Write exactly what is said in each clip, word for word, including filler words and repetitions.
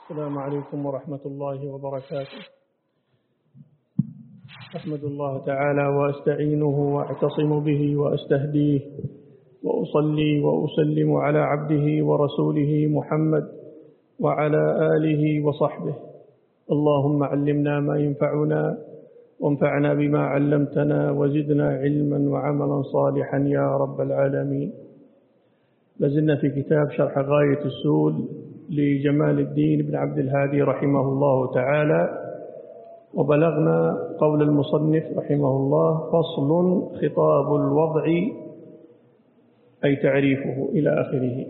السلام عليكم ورحمة الله وبركاته. أحمد الله تعالى وأستعينه وأعتصم به وأستهديه وأصلي وأسلم على عبده ورسوله محمد وعلى آله وصحبه. اللهم علمنا ما ينفعنا وانفعنا بما علمتنا وزدنا علما وعملا صالحا يا رب العالمين. لازلنا في كتاب شرح غاية السول لجمال الدين بن عبد الهادي رحمه الله تعالى، وبلغنا قول المصنف رحمه الله: فصل خطاب الوضع أي تعريفه إلى آخره.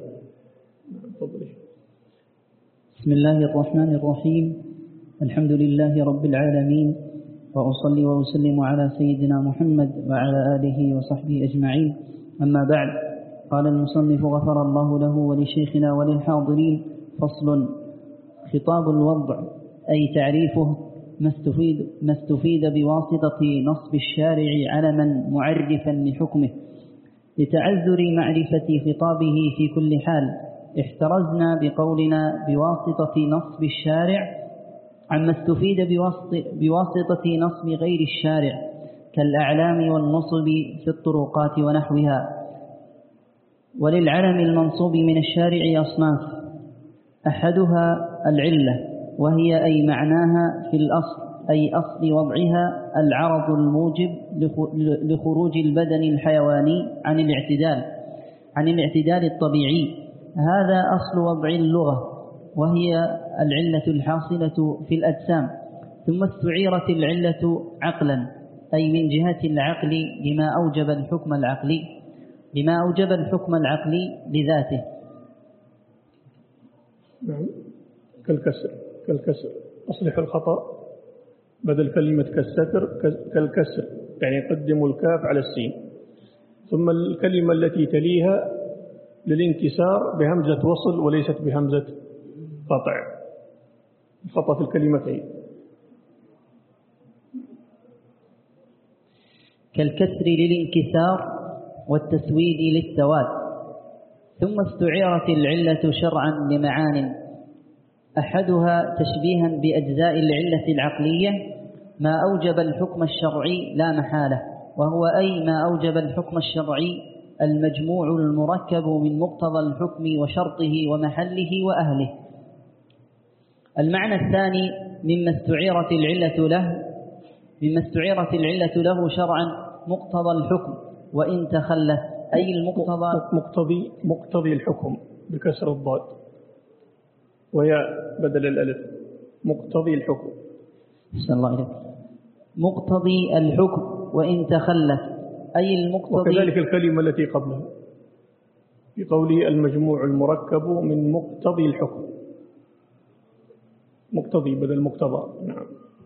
بسم الله الرحمن الرحيم. الحمد لله رب العالمين، وأصلي وأسلم على سيدنا محمد وعلى آله وصحبه أجمعين. أما بعد، قال المصنف غفر الله له ولشيخنا وللحاضرين: فصل خطاب الوضع أي تعريفه ما استفيد, ما استفيد بواسطة نصب الشارع علما معرفا لحكمه. لتعذر معرفة خطابه في كل حال احترزنا بقولنا بواسطة نصب الشارع عما استفيد بواسطة نصب غير الشارع كالأعلام والنصب في الطرقات ونحوها. وللعلم المنصوب من الشارع أصناف: أحدها العلة، وهي أي معناها في الأصل أي أصل وضعها العرض الموجب لخروج البدن الحيواني عن الاعتدال عن الاعتدال الطبيعي. هذا أصل وضع اللغة، وهي العلة الحاصلة في الأجسام. ثم استعيرت العلة عقلا أي من جهة العقل لما أوجب الحكم العقلي لما أوجب الحكم العقلي لذاته. نعم. كالكسر كالكسر أصلح الخطأ بدل كلمة كالستر كالكسر، يعني قدموا الكاف على السين، ثم الكلمة التي تليها للانكسار بهمزة وصل وليست بهمزة قطع. الخطأ في الكلمتين. كالكسر للانكسار والتسويد للسواد. ثم استعيرت العلة شرعا لمعان: أحدها تشبيها بأجزاء العلة العقلية ما أوجب الحكم الشرعي لا محالة، وهو أي ما أوجب الحكم الشرعي المجموع المركب من مقتضى الحكم وشرطه ومحله وأهله. المعنى الثاني مما استعيرت العلة له مما استعيرت العلة له شرعا مقتضى الحكم وإن تخلف، أي المقتضى مقتضي مقتضي الحكم بكسر الضاد ويا بدل الألف. مقتضي الحكم. بسم الله عليك. مقتضي الحكم وإن تخلف، أي المقتضي. وكذلك الكلمة التي قبلها في قوله المجموع المركب من مقتضي الحكم. مقتضي بدل مقتضى. نعم.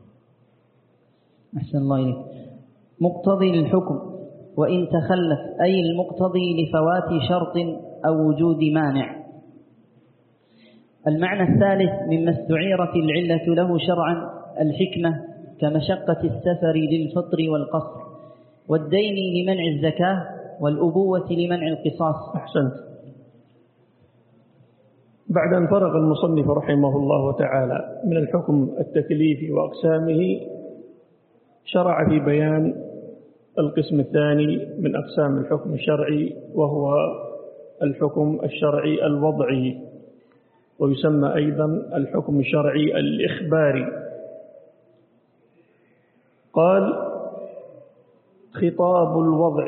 أحسن الله إليك. مقتضي الحكم وإن تخلف، أي المقتضي لفوات شرط أو وجود مانع. المعنى الثالث مما استعيرت العلة له شرعا الحكمة كمشقة السفر للفطر والقصر، والدين لمنع الزكاة، والأبوة لمنع القصاص. أحسنت. بعد أن فرغ المصنف رحمه الله تعالى من الحكم التكليفي وأقسامه، شرع في بيان القسم الثاني من أقسام الحكم الشرعي، وهو الحكم الشرعي الوضعي، ويسمى أيضا الحكم الشرعي الإخباري. قال: خطاب الوضع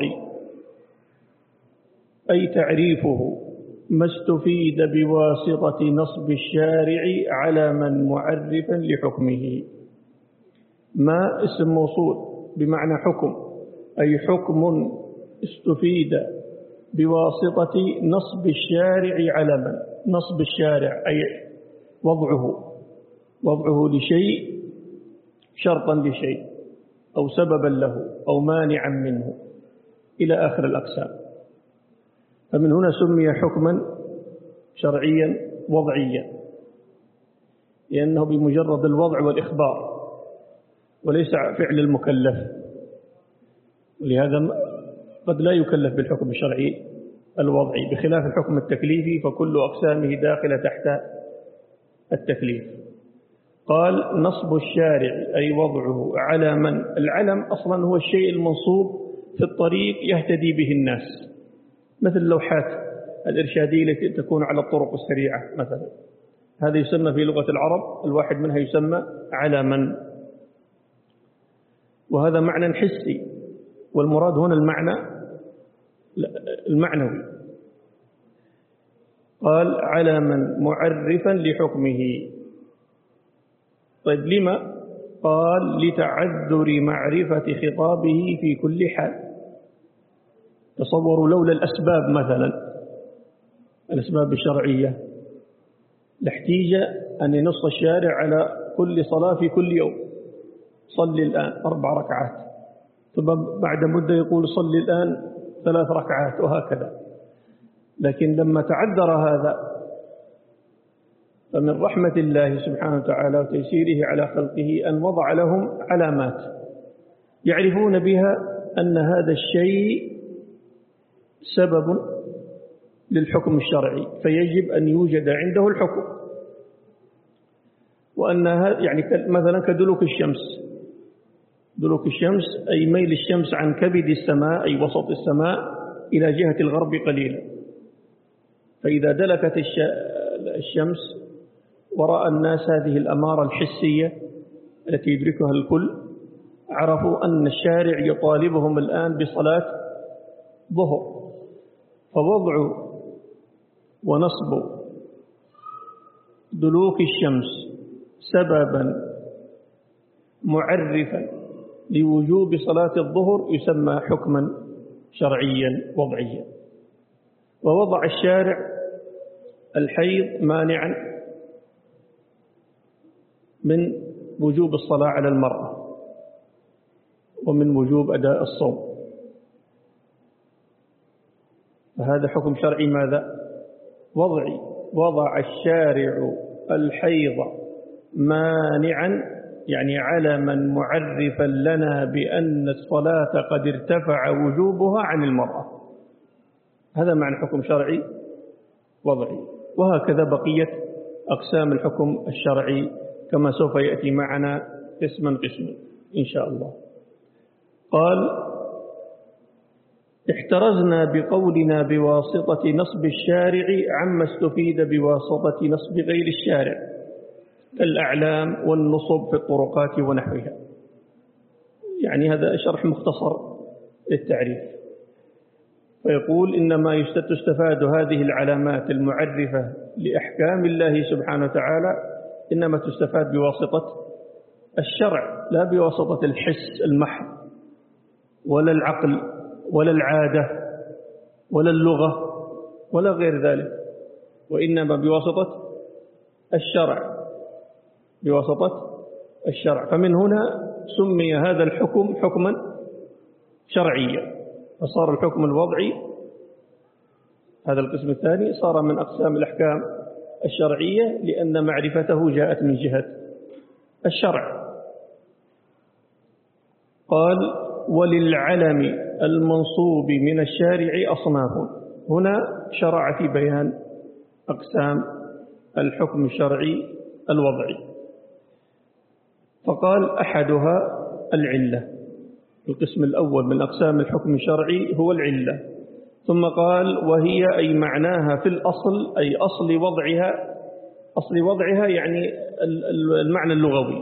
أي تعريفه ما استفيد بواسطة نصب الشارع علما معرفا لحكمه. ما اسم موصول بمعنى حكم، أي حكم استفيد بواسطة نصب الشارع علما. نصب الشارع أي وضعه وضعه لشيء شرطا لشيء أو سببا له أو مانعا منه إلى آخر الأقسام. فمن هنا سمي حكما شرعيا وضعيا، لأنه بمجرد الوضع والإخبار وليس فعل المكلف، ولهذا قد لا يكلف بالحكم الشرعي الوضعي، بخلاف الحكم التكليفي فكل أقسامه داخلة تحت التكليف. قال نصب الشارع أي وضعه على من. العلم أصلا هو الشيء المنصوب في الطريق يهتدي به الناس، مثل اللوحات الإرشادية التي تكون على الطرق السريعة مثلا، هذا يسمى في لغة العرب الواحد منها يسمى علما، وهذا معنى حسي، والمراد هنا المعنى المعنوي. قال علما معرفا لحكمه. طيب لما؟ قال لتعذر معرفة خطابه في كل حال. تصوروا لولا الأسباب مثلا الأسباب الشرعية لاحتيج أن ينص الشارع على كل صلاة في كل يوم، صلي الآن أربع ركعات، ثم بعد مدة يقول صلي الآن ثلاث ركعات، وهكذا. لكن لما تعذر هذا فمن رحمة الله سبحانه وتعالى وتيسيره على خلقه أن وضع لهم علامات يعرفون بها أن هذا الشيء سبب للحكم الشرعي، فيجب أن يوجد عنده الحكم. وأن هذا يعني مثلا كدلوك الشمس، دلوك الشمس أي ميل الشمس عن كبد السماء أي وسط السماء إلى جهة الغرب قليلا، فإذا دلكت الشمس ورأى الناس هذه الأمارة الحسية التي يدركها الكل، عرفوا أن الشارع يطالبهم الآن بصلاة ظهر، فوضع ونصب دلوك الشمس سببا معرفا لوجوب صلاة الظهر يسمى حكما شرعيا وضعيا. ووضع الشارع الحيض مانعا من وجوب الصلاة على المرأة ومن وجوب أداء الصوم، فهذا حكم شرعي ماذا؟ وضعي. وضع الشارع الحيض مانعا يعني علما معرفا لنا بأن الصلاة قد ارتفع وجوبها عن المرأة، هذا معنى حكم شرعي وضعي. وهكذا بقية أقسام الحكم الشرعي كما سوف يأتي معنا قسما قسما إن شاء الله. قال احترزنا بقولنا بواسطة نصب الشارع عما استفيد بواسطة نصب غير الشارع كالأعلام والنصب في الطرقات ونحوها. يعني هذا شرح مختصر للتعريف. فيقول إنما تستفاد هذه العلامات المعرفة لأحكام الله سبحانه وتعالى إنما تستفاد بواسطة الشرع لا بواسطة الحس المحض ولا العقل ولا العادة ولا اللغة ولا غير ذلك، وإنما بواسطة الشرع بواسطة الشرع. فمن هنا سمي هذا الحكم حكما شرعيا، فصار الحكم الوضعي هذا القسم الثاني صار من أقسام الأحكام الشرعية لأن معرفته جاءت من جهة الشرع. قال وللعلم المنصوب من الشارع أصناف. هنا شرع في بيان أقسام الحكم الشرعي الوضعي، فقال أحدها العلة. القسم الأول من أقسام الحكم الشرعي هو العلة، ثم قال وهي أي معناها في الأصل أي أصل وضعها. أصل وضعها يعني المعنى اللغوي،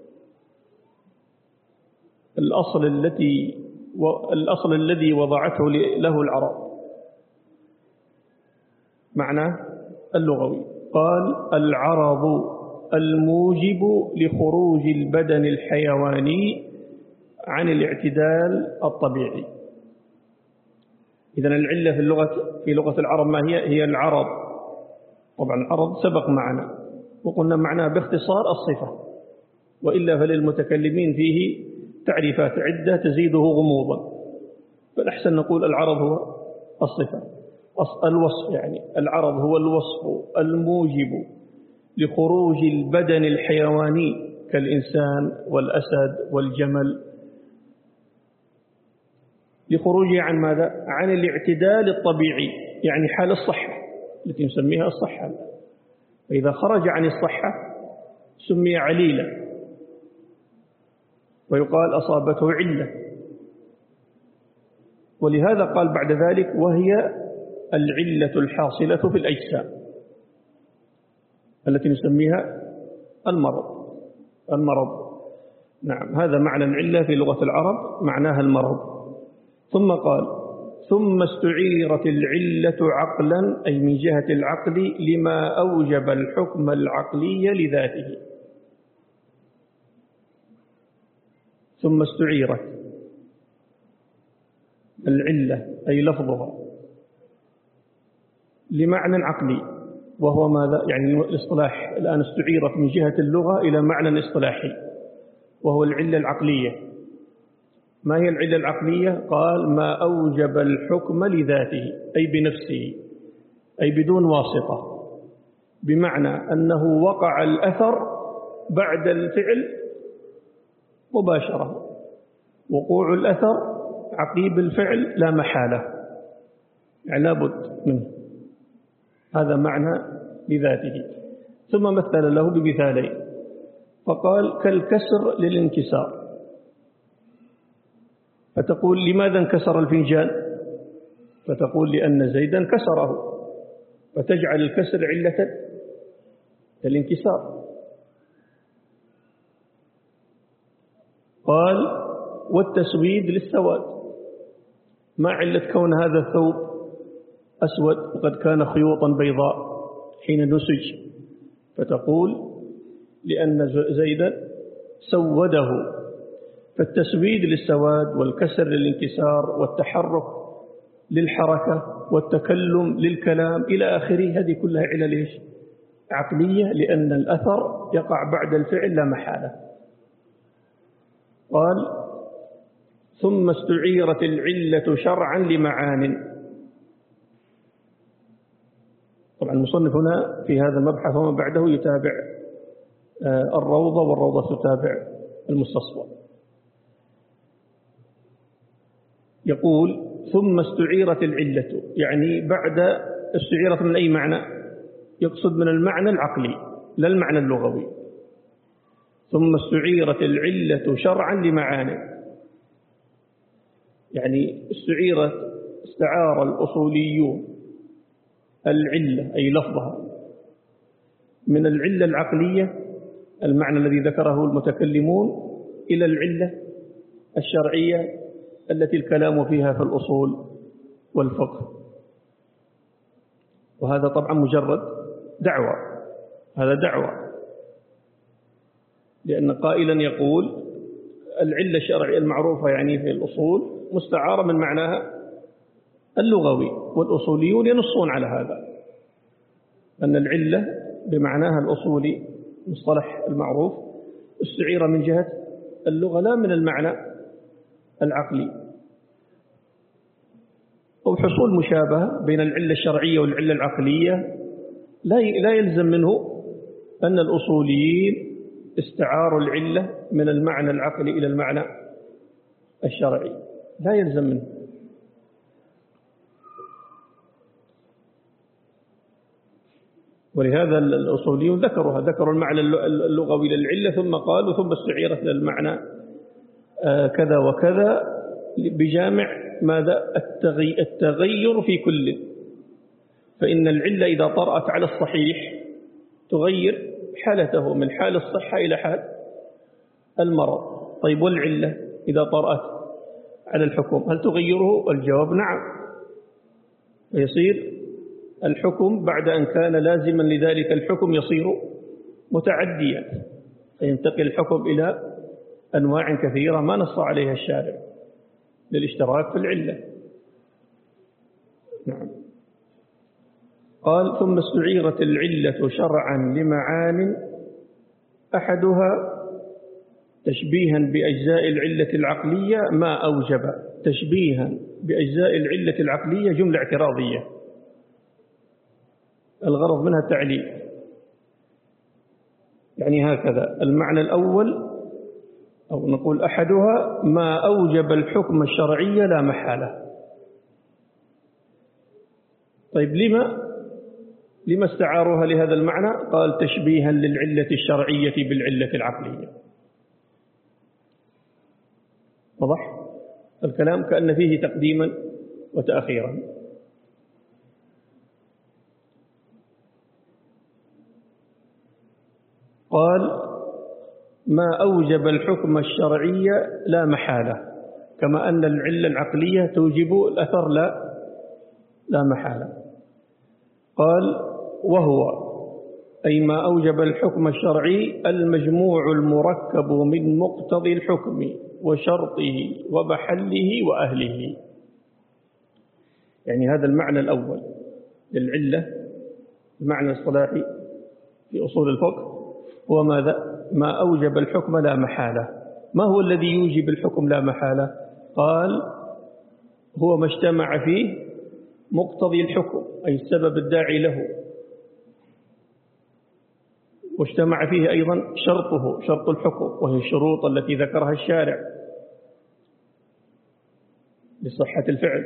الأصل التي الأصل الذي وضعته له العرب، معنى اللغوي. قال العرض الموجب لخروج البدن الحيواني عن الاعتدال الطبيعي. إذن العلة في اللغة في لغة العرب ما هي؟ هي العرض. طبعا العرض سبق معنا وقلنا معناه باختصار الصفة، وإلا فللمتكلمين فيه تعريفات عدة تزيده غموضا، فالأحسن نقول العرض هو الصفة الوصف. يعني العرض هو الوصف الموجب لخروج البدن الحيواني كالإنسان والأسد والجمل، لخروجه عن ماذا؟ عن الاعتدال الطبيعي، يعني حال الصحة التي نسميها الصحة. فإذا خرج عن الصحة سمي عليلا، ويقال أصابته علة. ولهذا قال بعد ذلك: وهي العلة الحاصلة في الأجسام التي نسميها المرض. المرض نعم، هذا معنى العلة في لغة العرب، معناها المرض. ثم قال: ثم استعيرت العلة عقلا، أي من جهة العقل، لما أوجب الحكم العقلي لذاته. ثم استعيرت العلة أي لفظها لمعنى عقلي، وهو ماذا؟ يعني الاصطلاح الآن استعيرت من جهة اللغة إلى معنى اصطلاحي، وهو العلة العقلية. ما هي العلة العقلية؟ قال: ما أوجب الحكم لذاته، أي بنفسه، أي بدون واسطة، بمعنى أنه وقع الأثر بعد الفعل مباشرة، وقوع الأثر عقيب الفعل لا محالة، يعني لا بد منه. هذا معنى لذاته. ثم مثل له بمثالين، فقال: كالكسر للانكسار. فتقول: لماذا انكسر الفنجان؟ فتقول: لأن زيدا كسره، فتجعل الكسر علة الانكسار. قال: والتسويد للسواد. ما علة كون هذا الثوب أسود وقد كان خيوطا بيضاء حين نسج؟ فتقول: لأن زيدا سوده. فالتسويد للسواد، والكسر للانكسار، والتحرك للحركة، والتكلم للكلام إلى آخره، هذه كلها علل عقلية، لأن الأثر يقع بعد الفعل لا محالة. قال: ثم استعيرت العلة شرعا لمعان. طبعا المصنف هنا في هذا المبحث وما بعده يتابع الروضة، والروضة تتابع المستصفى. يقول: ثم استعيرت العلة، يعني بعد استعيرت من أي معنى؟ يقصد من المعنى العقلي لا المعنى اللغوي. ثم استعيرت العلة شرعا لمعاني، يعني استعيرت استعار الأصوليون العلة أي لفظها من العلة العقلية، المعنى الذي ذكره المتكلمون، إلى العلة الشرعية التي الكلام فيها في الأصول والفقه. وهذا طبعا مجرد دعوة، هذا دعوة، لأن قائلا يقول العلة الشرعية المعروفة يعني في الأصول مستعارة من معناها اللغوي، والأصوليون ينصون على هذا، أن العلة بمعناها الأصولي مصطلح المعروف استعير من جهة اللغة لا من المعنى العقلي. أو حصول مشابهة بين العلة الشرعية والعلة العقلية لا يلزم منه أن الأصوليين استعاروا العلة من المعنى العقلي إلى المعنى الشرعي، لا يلزم منه. ولهذا الأصوليون ذكروا ذكروا المعنى اللغوي للعلة، ثم قالوا ثم استعيرت للمعنى كذا وكذا بجامع ماذا؟ التغير في كل. فإن العلة إذا طرأت على الصحيح تغير حالته من حال الصحة إلى حال المرض. طيب والعلة إذا طرأت على الحكم هل تغيره؟ الجواب نعم، ويصير الحكم بعد أن كان لازما لذلك الحكم يصير متعديا، فينتقل الحكم إلى أنواع كثيرة ما نص عليها الشارع للاشتراك في العلة. نعم. قال: ثم استعيرت العلة شرعا لمعان، أحدها تشبيها بأجزاء العلة العقلية ما أوجب. تشبيها بأجزاء العلة العقلية جملة اعتراضية، الغرض منها التعليل، يعني هكذا: المعنى الأول أو نقول أحدها ما أوجب الحكم الشرعي لا محالة. طيب لما لما استعاروها لهذا المعنى؟ قال تشبيها للعلة الشرعية بالعلة العقلية. واضح؟ الكلام كأن فيه تقديما وتأخيرا. قال ما أوجب الحكم الشرعي لا محالة، كما أن العلة العقلية توجب الأثر لا لا محالة. قال وهو أي ما أوجب الحكم الشرعي المجموع المركب من مقتضي الحكم وشرطه ومحله وأهله. يعني هذا المعنى الأول للعلة، المعنى الصلاحي في أصول الفقه هو ماذا؟ ما أوجب الحكم لا محالة. ما هو الذي يوجب الحكم لا محالة؟ قال هو ما اجتمع فيه مقتضي الحكم أي السبب الداعي له، واجتمع فيه أيضا شرطه شرط الحكم وهي الشروط التي ذكرها الشارع لصحة الفعل،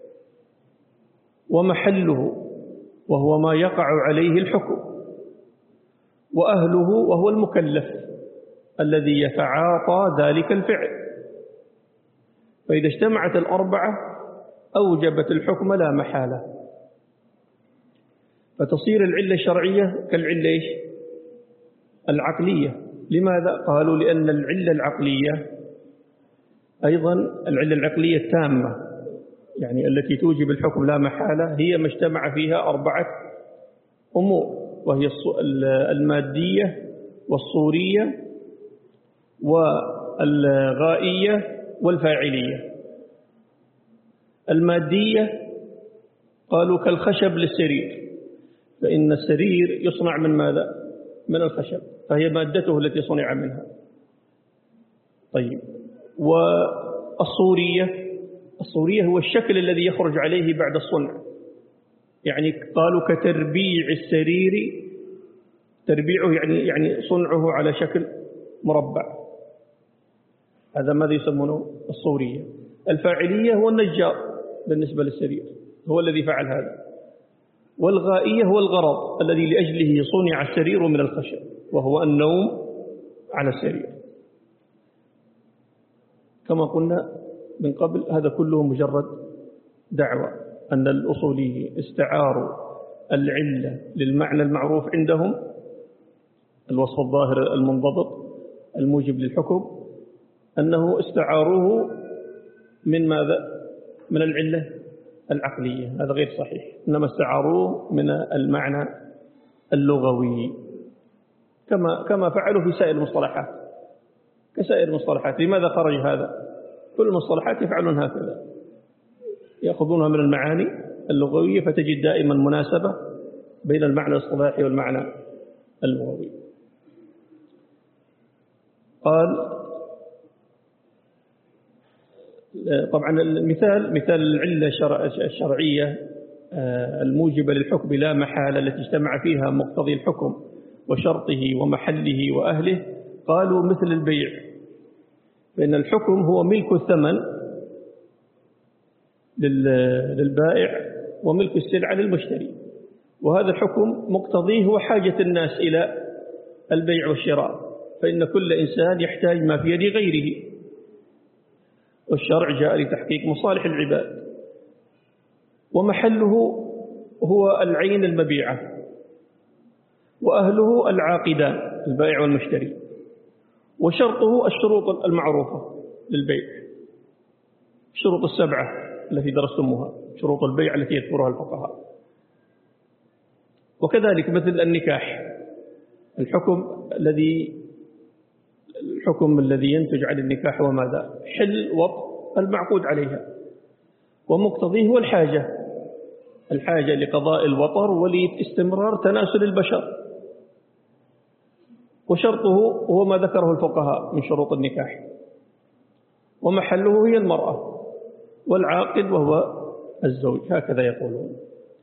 ومحله وهو ما يقع عليه الحكم، وأهله وهو المكلف الذي يتعاطى ذلك الفعل. فإذا اجتمعت الأربعة أوجبت الحكم لا محالة، فتصير العلة الشرعية كالعلة إيش؟ العقلية. لماذا؟ قالوا لأن العلة العقلية أيضا العلة العقلية التامة، يعني التي توجب الحكم لا محالة، هي ما اجتمع فيها أربعة أمور، وهي المادية والصورية والغائية والفاعلية. المادية قالوا كالخشب للسرير، فإن السرير يصنع من ماذا؟ من الخشب، فهي مادته التي صنع منها. طيب، والصورية الصورية هو الشكل الذي يخرج عليه بعد الصنع، يعني قالوا كتربيع السرير، تربيعه يعني يعني صنعه على شكل مربع، هذا ماذا يسمونه الصورية. الفاعلية هو النجار بالنسبة للسرير، هو الذي فعل هذا. والغائية هو الغرض الذي لأجله صنع السرير من الخشب، وهو النوم على السرير. كما قلنا من قبل هذا كله مجرد دعوة أن الأصوليين استعاروا العلة للمعنى المعروف عندهم، الوصف الظاهر المنضبط الموجب للحكم، أنه استعاروه من ماذا؟ من العلة العقلية. هذا غير صحيح، إنما استعاروه من المعنى اللغوي، كما كما فعلوا في سائر المصطلحات كسائر المصطلحات. لماذا خرج هذا؟ كل المصطلحات يفعلون هكذا، يأخذونها من المعاني اللغوية، فتجد دائما مناسبة بين المعنى الاصطلاحي والمعنى اللغوي. قال طبعا المثال مثال العلة الشرعية الموجبة للحكم لا محالة التي اجتمع فيها مقتضي الحكم وشرطه ومحله وأهله، قالوا مثل البيع، فإن الحكم هو ملك الثمن للبائع وملك السلعة للمشتري، وهذا الحكم مقتضيه هو حاجة الناس إلى البيع والشراء، فإن كل إنسان يحتاج ما في يد غيره، والشرع جاء لتحقيق مصالح العباد. ومحله هو العين المبيعة، وأهله العاقدان البائع والمشتري، وشرطه الشروط المعروفة للبيع، الشروط السبعة التي درستموها، شروط البيع التي يذكرها الفقهاء. وكذلك مثل النكاح، الحكم الذي الحكم الذي ينتج عن النكاح وماذا؟ حل وطء المعقود عليها، ومقتضيه هو الحاجة الحاجة لقضاء الوطر ولاستمرار تناسل البشر، وشرطه هو ما ذكره الفقهاء من شروط النكاح، ومحله هي المرأة، والعاقد وهو الزوج، هكذا يقولون.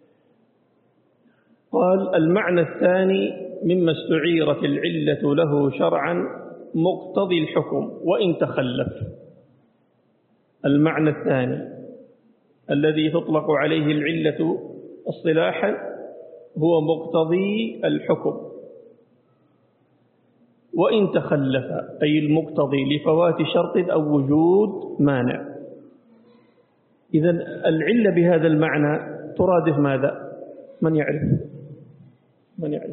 قال المعنى الثاني مما استعيرت العلة له شرعا مقتضي الحكم وإن تخلف. المعنى الثاني الذي تطلق عليه العلة اصطلاحا هو مقتضي الحكم، وإن تخلف أي المقتضي لفوات شرط أو وجود مانع. إذن العلة بهذا المعنى ترادف ماذا؟ من يعرف؟ من يعرف؟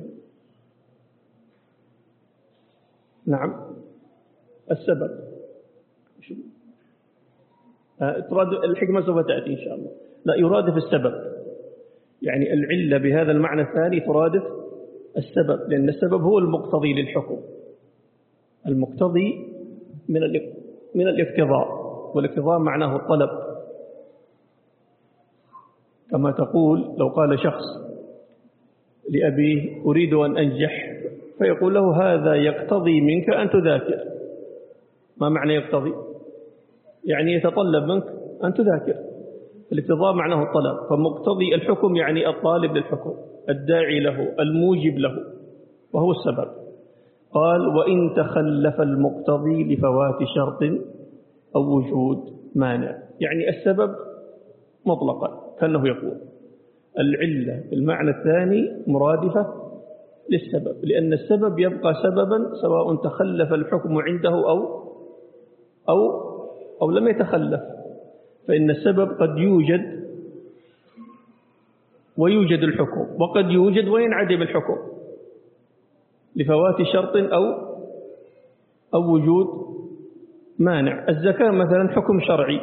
نعم، السبب. ترادف الحكمة سوف تأتي إن شاء الله. لا، يرادف السبب، يعني العلة بهذا المعنى الثاني ترادف السبب، لأن السبب هو المقتضي للحكم، المقتضي من من الاقتضاء، والاقتضاء معناه الطلب. كما تقول لو قال شخص لأبيه أريد أن أنجح، فيقول له هذا يقتضي منك أن تذاكر. ما معنى يقتضي؟ يعني يتطلب منك أن تذاكر. الاقتضاء معناه الطلب، فمقتضي الحكم يعني الطالب للحكم، الداعي له، الموجب له، وهو السبب. قال وإن تخلف المقتضي لفوات شرط أو وجود مانع، يعني السبب مطلقا، كأنه يقول العلة بالمعنى الثاني مرادفة للسبب، لأن السبب يبقى سببا سواء تخلف الحكم عنده أو أو أو لم يتخلف. فإن السبب قد يوجد ويوجد الحكم، وقد يوجد وينعدم الحكم لفوات شرط أو أو وجود مانع. الزكاة مثلا حكم شرعي،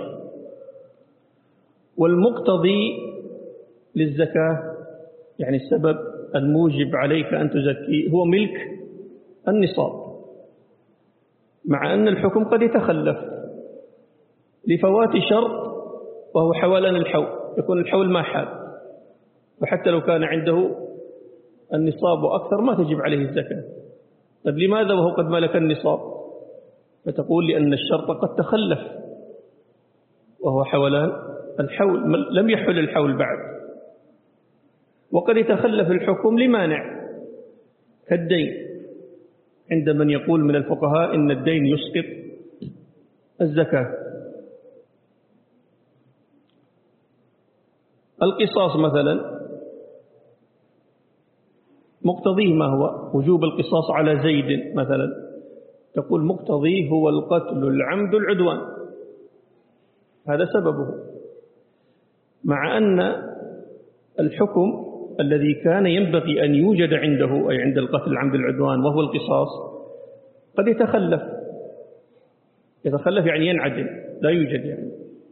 والمقتضي للزكاة يعني السبب الموجب عليك أن تزكي هو ملك النصاب، مع أن الحكم قد يتخلف لفوات شرط وهو حولان الحول، يكون الحول ما حال، وحتى لو كان عنده النصاب وأكثر ما تجب عليه الزكاة. طيب لماذا وهو قد ملك النصاب؟ فتقول لأن الشرط قد تخلف وهو حولان الحول، لم يحل الحول بعد، وقد يتخلف الحكم لمانع كالدين، عند من يقول من الفقهاء إن الدين يسقط الزكاة. القصاص مثلا مقتضيه ما هو؟ وجوب القصاص على زيد مثلا، تقول مقتضيه هو القتل العمد العدوان، هذا سببه، مع أن الحكم الذي كان ينبغي أن يوجد عنده أي عند القتل العمد العدوان وهو القصاص قد يتخلف، يتخلف يعني ينعدم، لا يوجد، يعني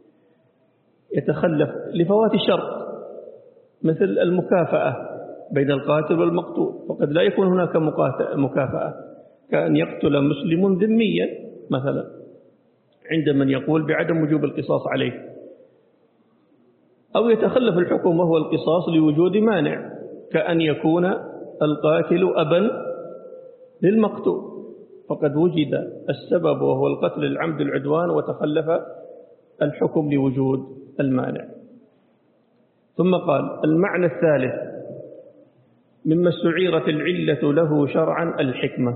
يتخلف لفوات شرط مثل المكافأة بين القاتل والمقتول، فقد لا يكون هناك مكافأة، كأن يقتل مسلم ذميا مثلا، عند من يقول بعدم وجوب القصاص عليه. أو يتخلف الحكم وهو القصاص لوجود مانع، كأن يكون القاتل أبا للمقتول، فقد وجد السبب وهو القتل العمد العدوان وتخلف الحكم لوجود المانع. ثم قال المعنى الثالث مما استعيرت العلة له شرعا الحكمة.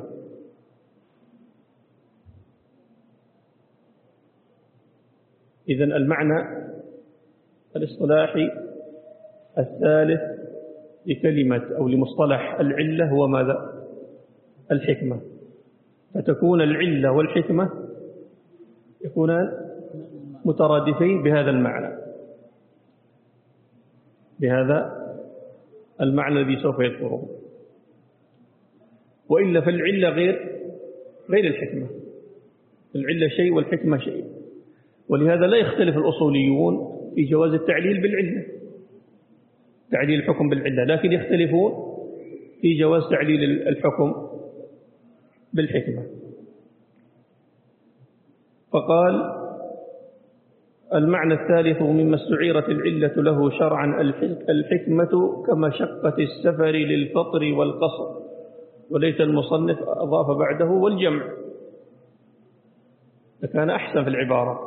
إذن المعنى الاصطلاحي الثالث لكلمة أو لمصطلح العلة هو ماذا؟ الحكمة. فتكون العلة والحكمة يكونان مترادفين بهذا المعنى، بهذا المعنى الذي سوف يذكره، وإلا فالعلة غير غير الحكمة، العلة شيء والحكمة شيء، ولهذا لا يختلف الأصوليون في جواز التعليل بالعلة، تعليل الحكم بالعلة، لكن يختلفون في جواز تعليل الحكم بالحكمة. فقال المعنى الثالث مما استعيرت العلة له شرعا الحكمة كمشقة السفر للفطر والقصر، وليس المصنف أضاف بعده والجمع، لكان أحسن في العبارة.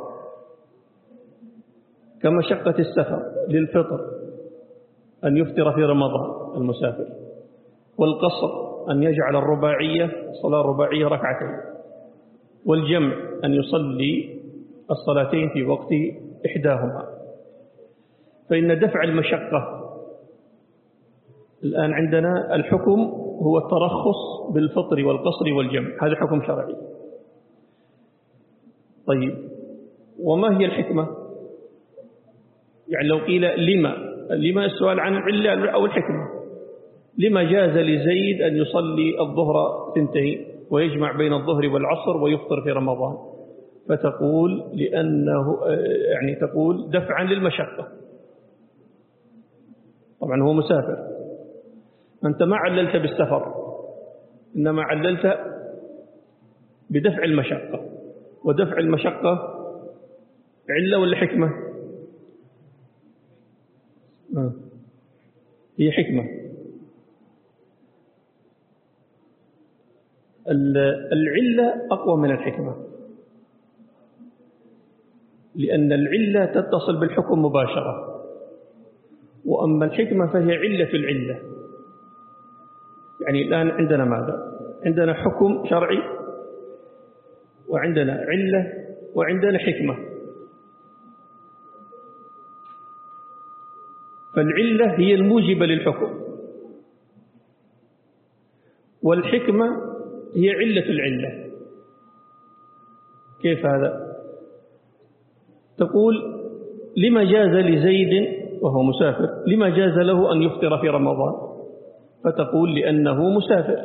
كمشقة السفر للفطر أن يفطر في رمضان المسافر، والقصر أن يجعل الرباعية صلاة رباعية ركعتين، والجمع أن يصلي الصلاتين في وقت إحداهما. فإن دفع المشقة الآن عندنا الحكم هو الترخص بالفطر والقصر والجمع، هذا حكم شرعي. طيب وما هي الحكمة؟ يعني لو قيل لما لما السؤال عن العلة أو الحكمة. لما جاز لزيد أن يصلي الظهر ثنتين ويجمع بين الظهر والعصر ويفطر في رمضان؟ فتقول لأنه يعني تقول دفعا للمشقة. طبعا هو مسافر، أنت ما عللت بالسفر، إنما عللت بدفع المشقة، ودفع المشقة علة ولا حكمة؟ آه. هي حكمة. العلة أقوى من الحكمة، لأن العلة تتصل بالحكم مباشرة، وأما الحكمة فهي علة في العلة. يعني الآن عندنا ماذا؟ عندنا حكم شرعي، وعندنا علة، وعندنا حكمة. فالعلة هي الموجبة للحكم، والحكمة هي علة العلة. كيف هذا؟ تقول لما جاز لزيد وهو مسافر، لما جاز له أن يفطر في رمضان؟ فتقول لأنه مسافر.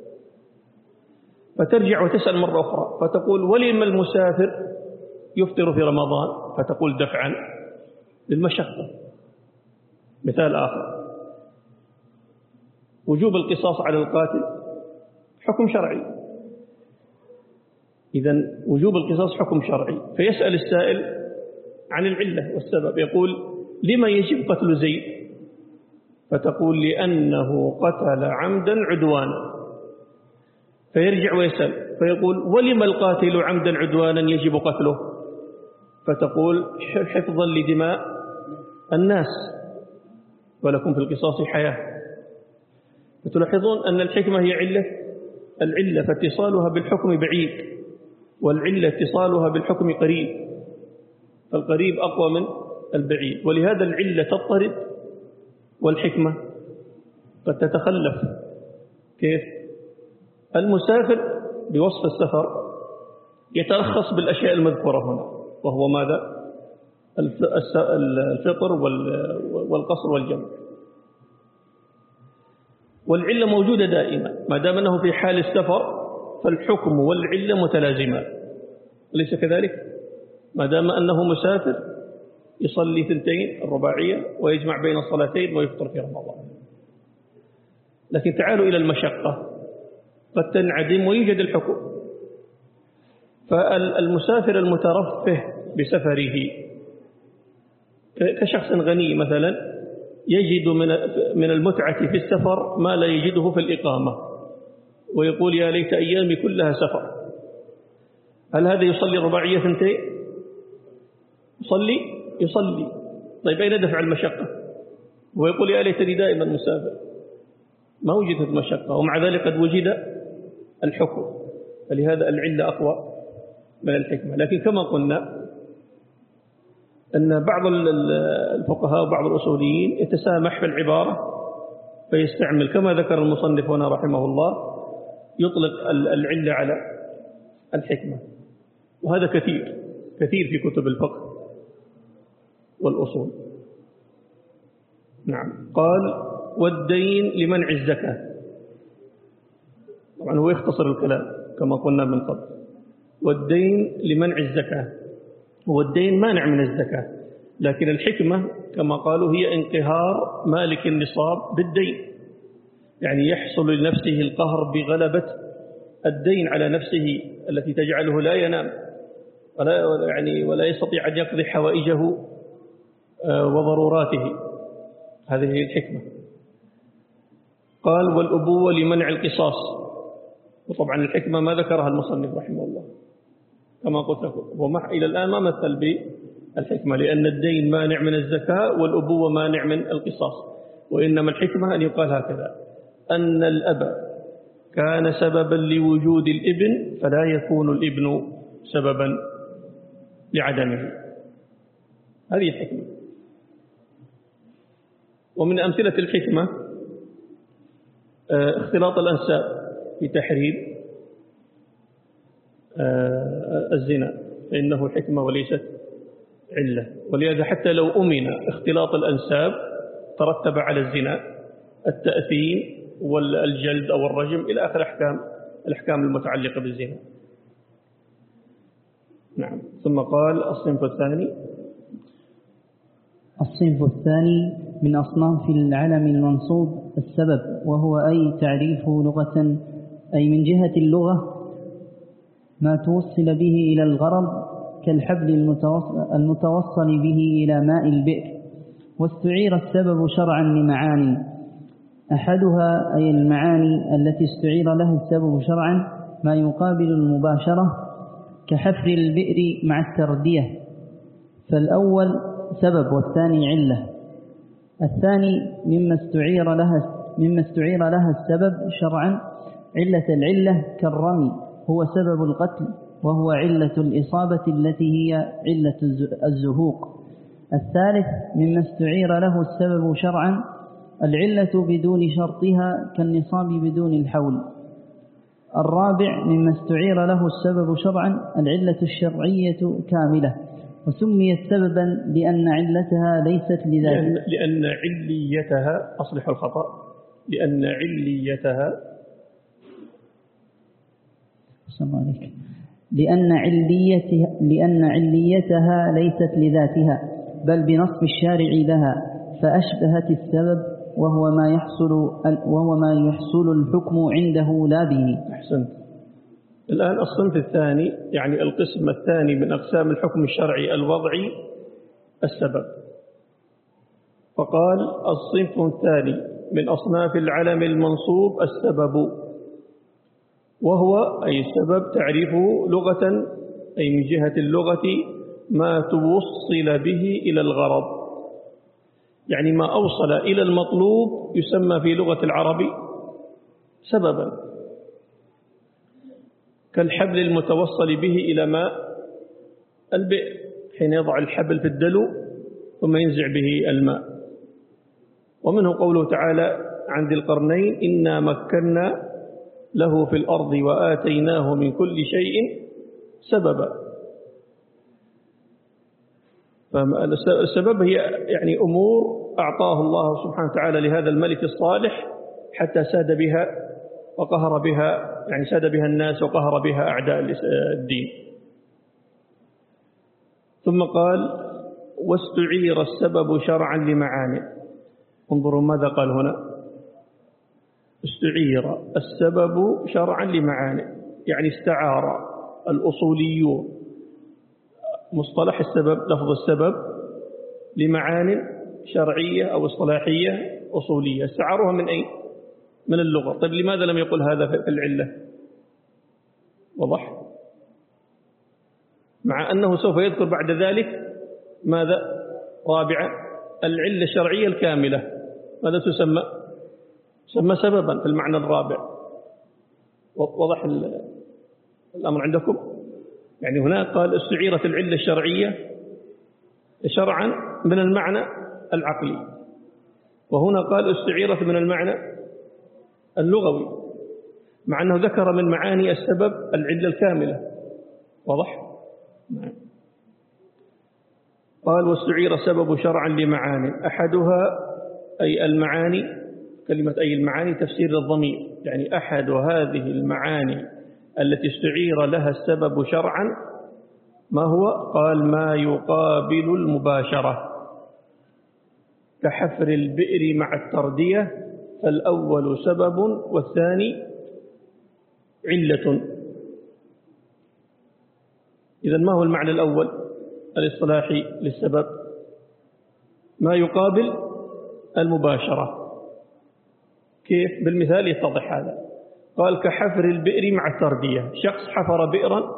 فترجع وتسأل مرة أخرى فتقول ولما المسافر يفطر في رمضان؟ فتقول دفعا للمشقة. مثال آخر، وجوب القصاص على القاتل حكم شرعي. إذن وجوب القصاص حكم شرعي، فيسأل السائل عن العلة والسبب، يقول لما يجب قتل زيد؟ فتقول لأنه قتل عمدا عدوانا. فيرجع ويسأل فيقول ولما القاتل عمدا عدوانا يجب قتله؟ فتقول حفظا لدماء الناس، ولكم في القصاص حياة. فتلاحظون أن الحكمة هي علة العلة، فاتصالها بالحكم بعيد، والعلة اتصالها بالحكم قريب، فالقريب أقوى من البعيد، ولهذا العلة تضطرد والحكمة قد تتخلف. كيف؟ المسافر بوصف السفر يترخص بالأشياء المذكورة هنا، وهو ماذا؟ الفطر والقصر والجمع. والعلة موجودة دائما، ما دام أنه في حال السفر فالحكم والعلة متلازمان، أليس كذلك؟ ما دام أنه مسافر يصلي ثنتين الرباعية ويجمع بين الصلاتين ويفطر في رمضان. لكن تعالوا إلى المشقة، قد تنعدم ويوجد الحكم. فالمسافر المترفه بسفره كشخص غني مثلا يجد من المتعة في السفر ما لا يجده في الإقامة، ويقول يا ليت أيامي كلها سفر. هل هذا يصلي رباعية ثنتين؟ يصلي يصلي طيب أين دفع المشقة؟ ويقول يا ليتني دائما مسافر. ما وجدت المشقة، ومع ذلك قد وجد الحكم. فلهذا العلة أقوى من الحكمة. لكن كما قلنا أن بعض الفقهاء وبعض الأصوليين يتسامح في العبارة، فيستعمل كما ذكر المصنف هنا رحمه الله، يطلق العلة على الحكمة. وهذا كثير كثير في كتب الفقه والأصول. نعم. قال والدين لمنع الزكاة. طبعا هو يختصر الكلام كما قلنا من قبل. والدين لمنع الزكاة، هو الدين مانع من الزكاة، لكن الحكمة كما قالوا هي انقهار مالك النصاب بالدين، يعني يحصل لنفسه القهر بغلبة الدين على نفسه التي تجعله لا ينام ولا يعني ولا يستطيع أن يقضي حوائجه وضروراته. هذه هي الحكمة. قال والأبوة لمنع القصاص. وطبعا الحكمة ما ذكرها المصنف رحمه الله كما قلت لكم، ومع إلى الآن ما مثل بالحكمة، لأن الدين مانع من الزكاة والأبوة مانع من القصاص. وإنما الحكمة أن يقال هكذا: أن الأب كان سببا لوجود الابن فلا يكون الابن سببا لعدمه. هذه الحكمة. ومن أمثلة الحكمة اختلاط الأنساب في تحريم الزنا فإنه حكمة وليست علة، ولهذا حتى لو أمن اختلاط الأنساب ترتب على الزنا التأثيم والجلد أو الرجم إلى آخر أحكام الأحكام المتعلقة بالزنا. نعم. ثم قال الصنف الثاني الصنف الثاني من أصناف العلم المنصوب السبب، وهو أي تعريفه لغة، أي من جهة اللغة ما توصل به إلى الغرض كالحبل المتوصل به إلى ماء البئر. واستعير السبب شرعا لمعاني، أحدها أي المعاني التي استعير لها السبب شرعا ما يقابل المباشرة كحفر البئر مع التردية، فالأول سبب والثاني علة. الثاني مما استعير لها مما استعير لها السبب شرعا علة العلة كالرمي هو سبب القتل، وهو علة الإصابة التي هي علة الزهوق. الثالث مما استعير له السبب شرعا العلة بدون شرطها كالنصاب بدون الحول. الرابع مما استعير له السبب شرعا العلة الشرعية كاملة، وسميت سببا لأن علتها ليست لذاتها لأن, لأن عليتها أصلح الخطأ لأن عليتها عليك. لأن عليتها لأن عليتها ليست لذاتها بل بنصب الشارع لها، فأشبهت السبب وهو ما يحصل وهو ما يحصل الحكم عنده لا به. أحسنت. الآن الصنف الثاني يعني القسم الثاني من أقسام الحكم الشرعي الوضعي السبب. فقال الصنف الثاني من أصناف العلم المنصوب السبب، وهو أي السبب تعريفه لغة أي من جهة اللغة ما توصل به إلى الغرض، يعني ما أوصل إلى المطلوب يسمى في لغة العرب سببا، كالحبل المتوصل به إلى ماء البئر حين يضع الحبل في الدلو ثم ينزع به الماء. ومنه قوله تعالى عن ذي القرنين إنا مكنا له في الأرض وآتيناه من كل شيء سببا. فالسبب هي يعني أمور أعطاه الله سبحانه وتعالى لهذا الملك الصالح حتى ساد بها وقهر بها، يعني ساد بها الناس وقهر بها أعداء الدين. ثم قال واستعير السبب شرعا لمعاني. انظروا ماذا قال هنا، استعير السبب شرعا لمعاني، يعني استعار الأصوليون مصطلح السبب لفظ السبب لمعاني شرعية أو اصطلاحية أصولية، استعاروها من أين؟ من اللغة. طيب لماذا لم يقل هذا في العلة؟ وضح، مع أنه سوف يذكر بعد ذلك ماذا؟ رابعا العلة الشرعية الكاملة، ماذا تسمى؟ تسمى سببا في المعنى الرابع. وضح الأمر عندكم؟ يعني هناك قال استعيرت العلة الشرعية شرعا من المعنى العقلي، وهنا قال استعيرت من المعنى اللغوي، مع أنه ذكر من معاني السبب العلة الكاملة. واضح؟ نعم. قال واستعير السبب شرعا لمعاني، أحدها أي المعاني، كلمة أي المعاني تفسير الضمير، يعني أحد هذه المعاني التي استعير لها السبب شرعا ما هو؟ قال ما يقابل المباشرة كحفر البئر مع التردية، فالأول سبب والثاني علة. إذن ما هو المعنى الأول الاصطلاحي للسبب؟ ما يقابل المباشرة. كيف؟ بالمثال يتضح هذا. قال كحفر البئر مع التردية، شخص حفر بئرا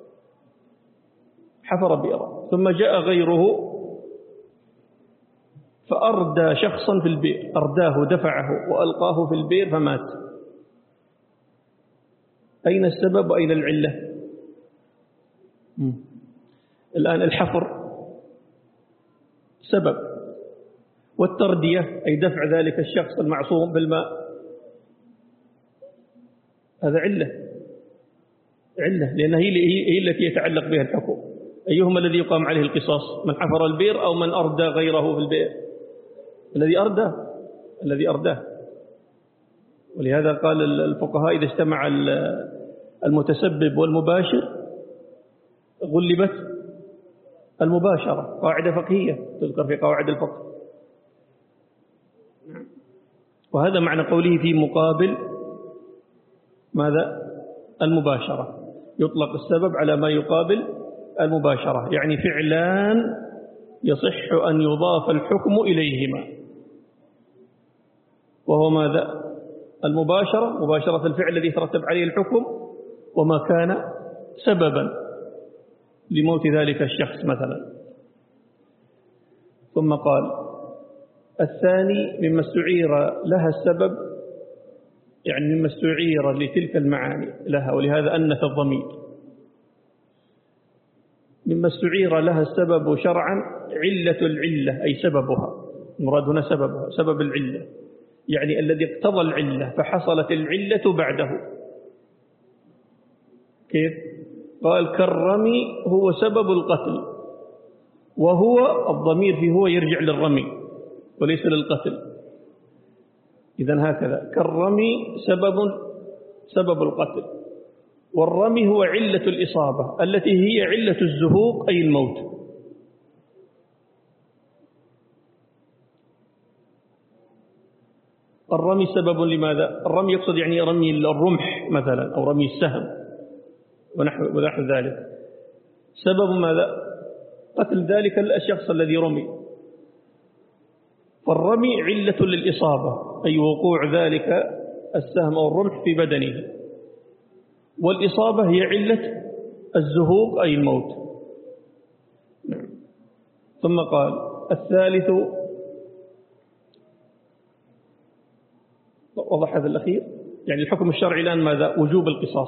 حفر بئرا ثم جاء غيره فأردى شخصا في البئر، أرداه دفعه وألقاه في البئر فمات. أين السبب وأين العلة؟ الآن الحفر سبب، والتردية أي دفع ذلك الشخص المعصوم بالماء هذا علة علة لأنها هي هي التي يتعلق بها الحكم. أيهما الذي يقام عليه القصاص؟ من حفر البئر أو من أردى غيره في البئر؟ الذي أردى الذي أرداه. ولهذا قال الفقهاء إذا اجتمع المتسبب والمباشر غلبت المباشرة، قاعدة فقهية تذكر في قواعد الفقه. وهذا معنى قوله في مقابل ماذا؟ المباشرة. يطلق السبب على ما يقابل المباشرة، يعني فعلان يصح أن يضاف الحكم إليهما، وهو ماذا؟ المباشرة، مباشرة الفعل الذي يترتب عليه الحكم، وما كان سببا لموت ذلك الشخص مثلا. ثم قال الثاني مما استعير لها السبب، يعني مما استعير لتلك المعاني لها، ولهذا أنث الضمير. مما استعير لها السبب شرعا علة العلة، أي سببها، المراد هنا سببها، سبب العلة، يعني الذي اقتضى العلة فحصلت العلة بعده. كيف؟ قال كالرمي هو سبب القتل، وهو الضمير فيه هو يرجع للرمي وليس للقتل. إذن هكذا كالرمي سبب سبب القتل، والرمي هو علة الإصابة التي هي علة الزهوق أي الموت. الرمي سبب لماذا؟ الرمي يقصد يعني رمي الرمح مثلا أو رمي السهم ونحو, ونحو ذلك. سبب ماذا؟ قتل ذلك الشخص الذي رمي. فالرمي علة للإصابة أي وقوع ذلك السهم أو الرمح في بدنه، والإصابة هي علة الزهوق أي الموت. نعم. ثم قال الثالث، وضح هذا الأخير، يعني الحكم الشرعي الآن ماذا؟ وجوب القصاص.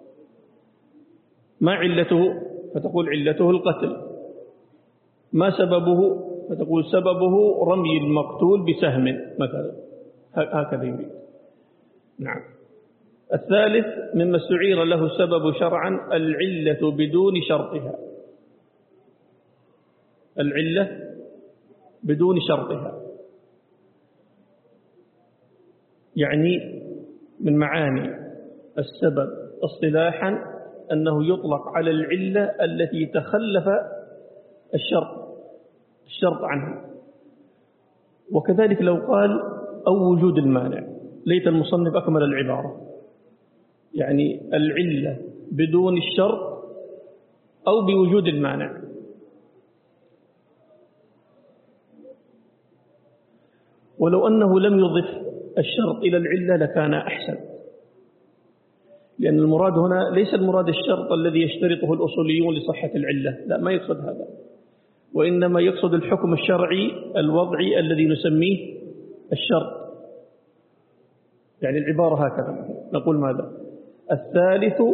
ما علته؟ فتقول علته القتل. ما سببه؟ فتقول سببه رمي المقتول بسهم مثلا، هكذا يريد. نعم. الثالث مما استعير له السبب شرعا العلة بدون شرطها، العلة بدون شرطها، يعني من معاني السبب اصطلاحا أنه يطلق على العلة التي تخلف الشرط الشرط عنها. وكذلك لو قال أو وجود المانع، ليت المصنف أكمل العبارة، يعني العلة بدون الشرط أو بوجود المانع. ولو أنه لم يضف الشرط إلى العلة لكان أحسن، لأن المراد هنا ليس المراد الشرط الذي يشترطه الأصوليون لصحة العلة، لا، ما يقصد هذا، وإنما يقصد الحكم الشرعي الوضعي الذي نسميه الشرط. يعني العبارة هكذا، نقول ماذا؟ الثالث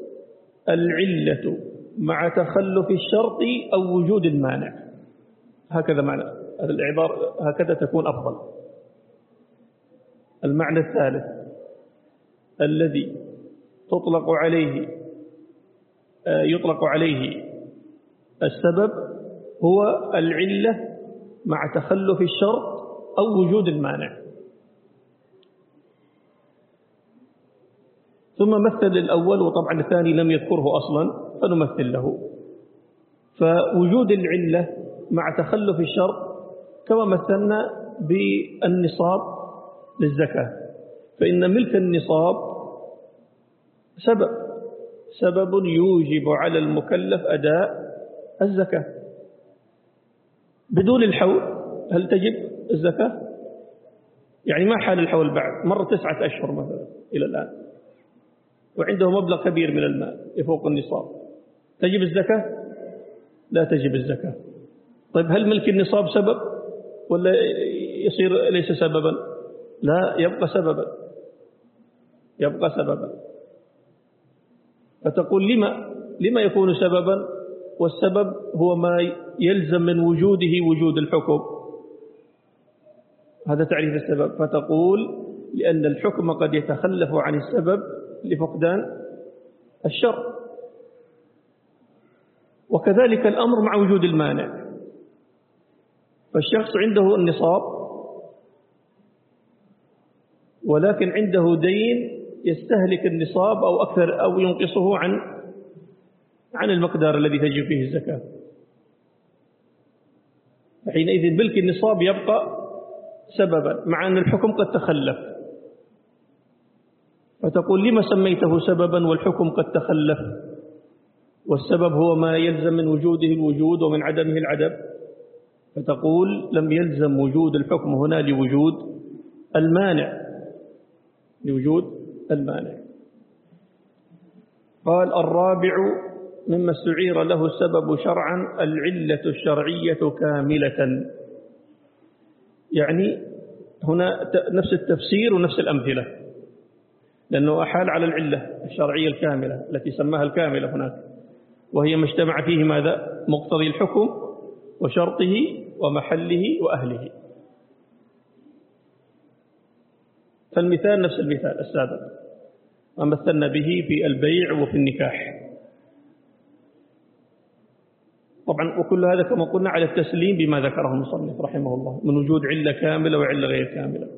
العلة مع تخلف الشرط أو وجود المانع، هكذا معنى هذه العبارة، هكذا تكون أفضل. المعنى الثالث الذي تطلق عليه يطلق عليه السبب هو العلة مع تخلف الشرط أو وجود المانع. ثم مثل الأول، وطبعا الثاني لم يذكره أصلا فنمثل له. فوجود العلة مع تخلف الشرط كما مثلنا بالنصاب للزكاة، فإن ملك النصاب سبب سبب يوجب على المكلف أداء الزكاة. بدون الحول هل تجب الزكاة؟ يعني ما حال الحول بعد؟ مر تسعة أشهر مثلا إلى الآن، وعنده مبلغ كبير من المال يفوق النصاب، تجب الزكاة؟ لا تجب الزكاة. طيب هل ملك النصاب سبب ولا يصير ليس سببا؟ لا، يبقى سببا، يبقى سببا. فتقول لما لما يكون سببا؟ والسبب هو ما يلزم من وجوده وجود الحكم، هذا تعريف السبب. فتقول لأن الحكم قد يتخلف عن السبب لفقدان الشرط. وكذلك الأمر مع وجود المانع، فالشخص عنده النصاب ولكن عنده دين يستهلك النصاب أو أكثر أو ينقصه عن عن المقدار الذي تجب فيه الزكاة، حينئذ ملك النصاب يبقى سببا مع أن الحكم قد تخلف، فتقول لما سميته سببا والحكم قد تخلف؟ والسبب هو ما يلزم من وجوده الوجود ومن عدمه العدم، فتقول لم يلزم وجود الحكم هنا لوجود المانع لوجود المانع. قال الرابع مما استعير له السبب شرعا العلة الشرعية كاملة، يعني هنا نفس التفسير ونفس الأمثلة، لأنه أحال على العلة الشرعية الكاملة التي سماها الكاملة هناك، وهي ما اجتمع فيه ماذا؟ مقتضي الحكم وشرطه ومحله وأهله. فالمثال نفس المثال السابق ما مثلنا به في البيع وفي النكاح. طبعا وكل هذا كما قلنا على التسليم بما ذكره المصنف رحمه الله من وجود علة كاملة وعلة غير كاملة.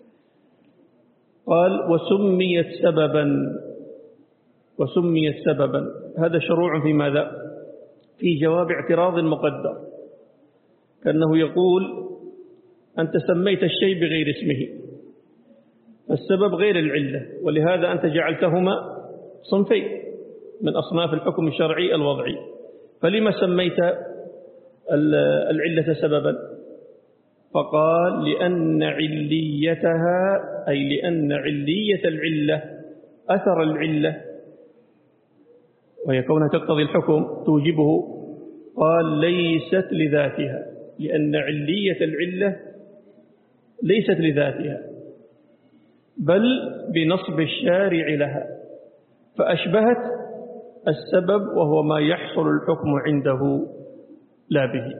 قال وسميت سببا وسميت سببا هذا شروع في ماذا؟ في جواب اعتراض مقدر، كأنه يقول أنت سميت الشيء بغير اسمه، السبب غير العلة، ولهذا أنت جعلتهما صنفين من أصناف الحكم الشرعي الوضعي، فلما سميت العلة سببا؟ فقال لأن عليتها أي لأن علية العلة أثر العلة وهي كونها تقتضي الحكم توجبه، قال ليست لذاتها، لأن علية العلة ليست لذاتها بل بنصب الشارع لها، فأشبهت السبب وهو ما يحصل الحكم عنده لا به.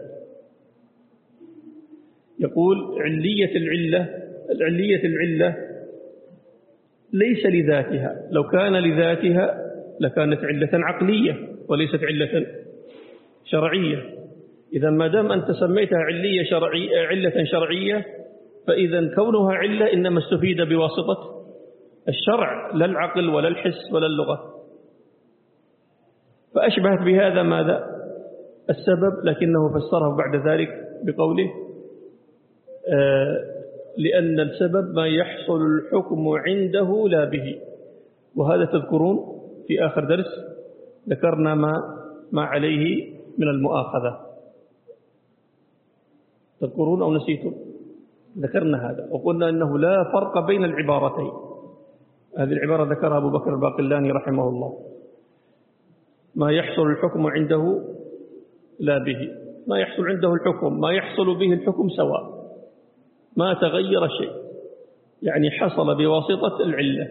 يقول علية العلة العلية العلة ليس لذاتها، لو كان لذاتها لكانت علة عقلية وليست علة شرعية. إذا ما دام أنت سميتها علية شرعية علة شرعية فإذا كونها علة إنما استفيد بواسطة الشرع لا العقل ولا الحس ولا اللغة، فأشبهت بهذا ماذا؟ السبب، لكنه فسره بعد ذلك بقوله آه لأن السبب ما يحصل الحكم عنده لا به. وهذا تذكرون في آخر درس ذكرنا ما ما عليه من المؤاخذة، تذكرون أو نسيتم؟ ذكرنا هذا وقلنا أنه لا فرق بين العبارتين. هذه العبارة ذكرها أبو بكر الباقلاني رحمه الله، ما يحصل الحكم عنده لا به، ما يحصل عنده الحكم ما يحصل به الحكم سواء، ما تغير شيء، يعني حصل بواسطة العلة.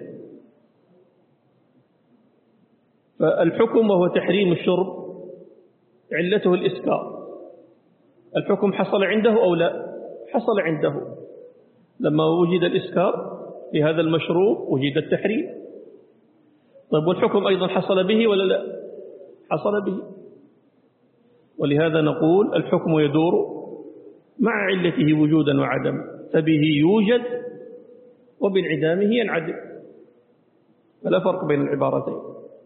فالحكم وهو تحريم الشرب علته الإسكار، الحكم حصل عنده أو لا؟ حصل عنده، لما وجد الإسكار في هذا المشروب وجد التحريم. طيب والحكم أيضا حصل به ولا لا؟ حصل به، ولهذا نقول الحكم يدور مع علته وجودا وعدما، فبه يوجد وبانعدامه ينعدم، فلا فرق بين العبارتين.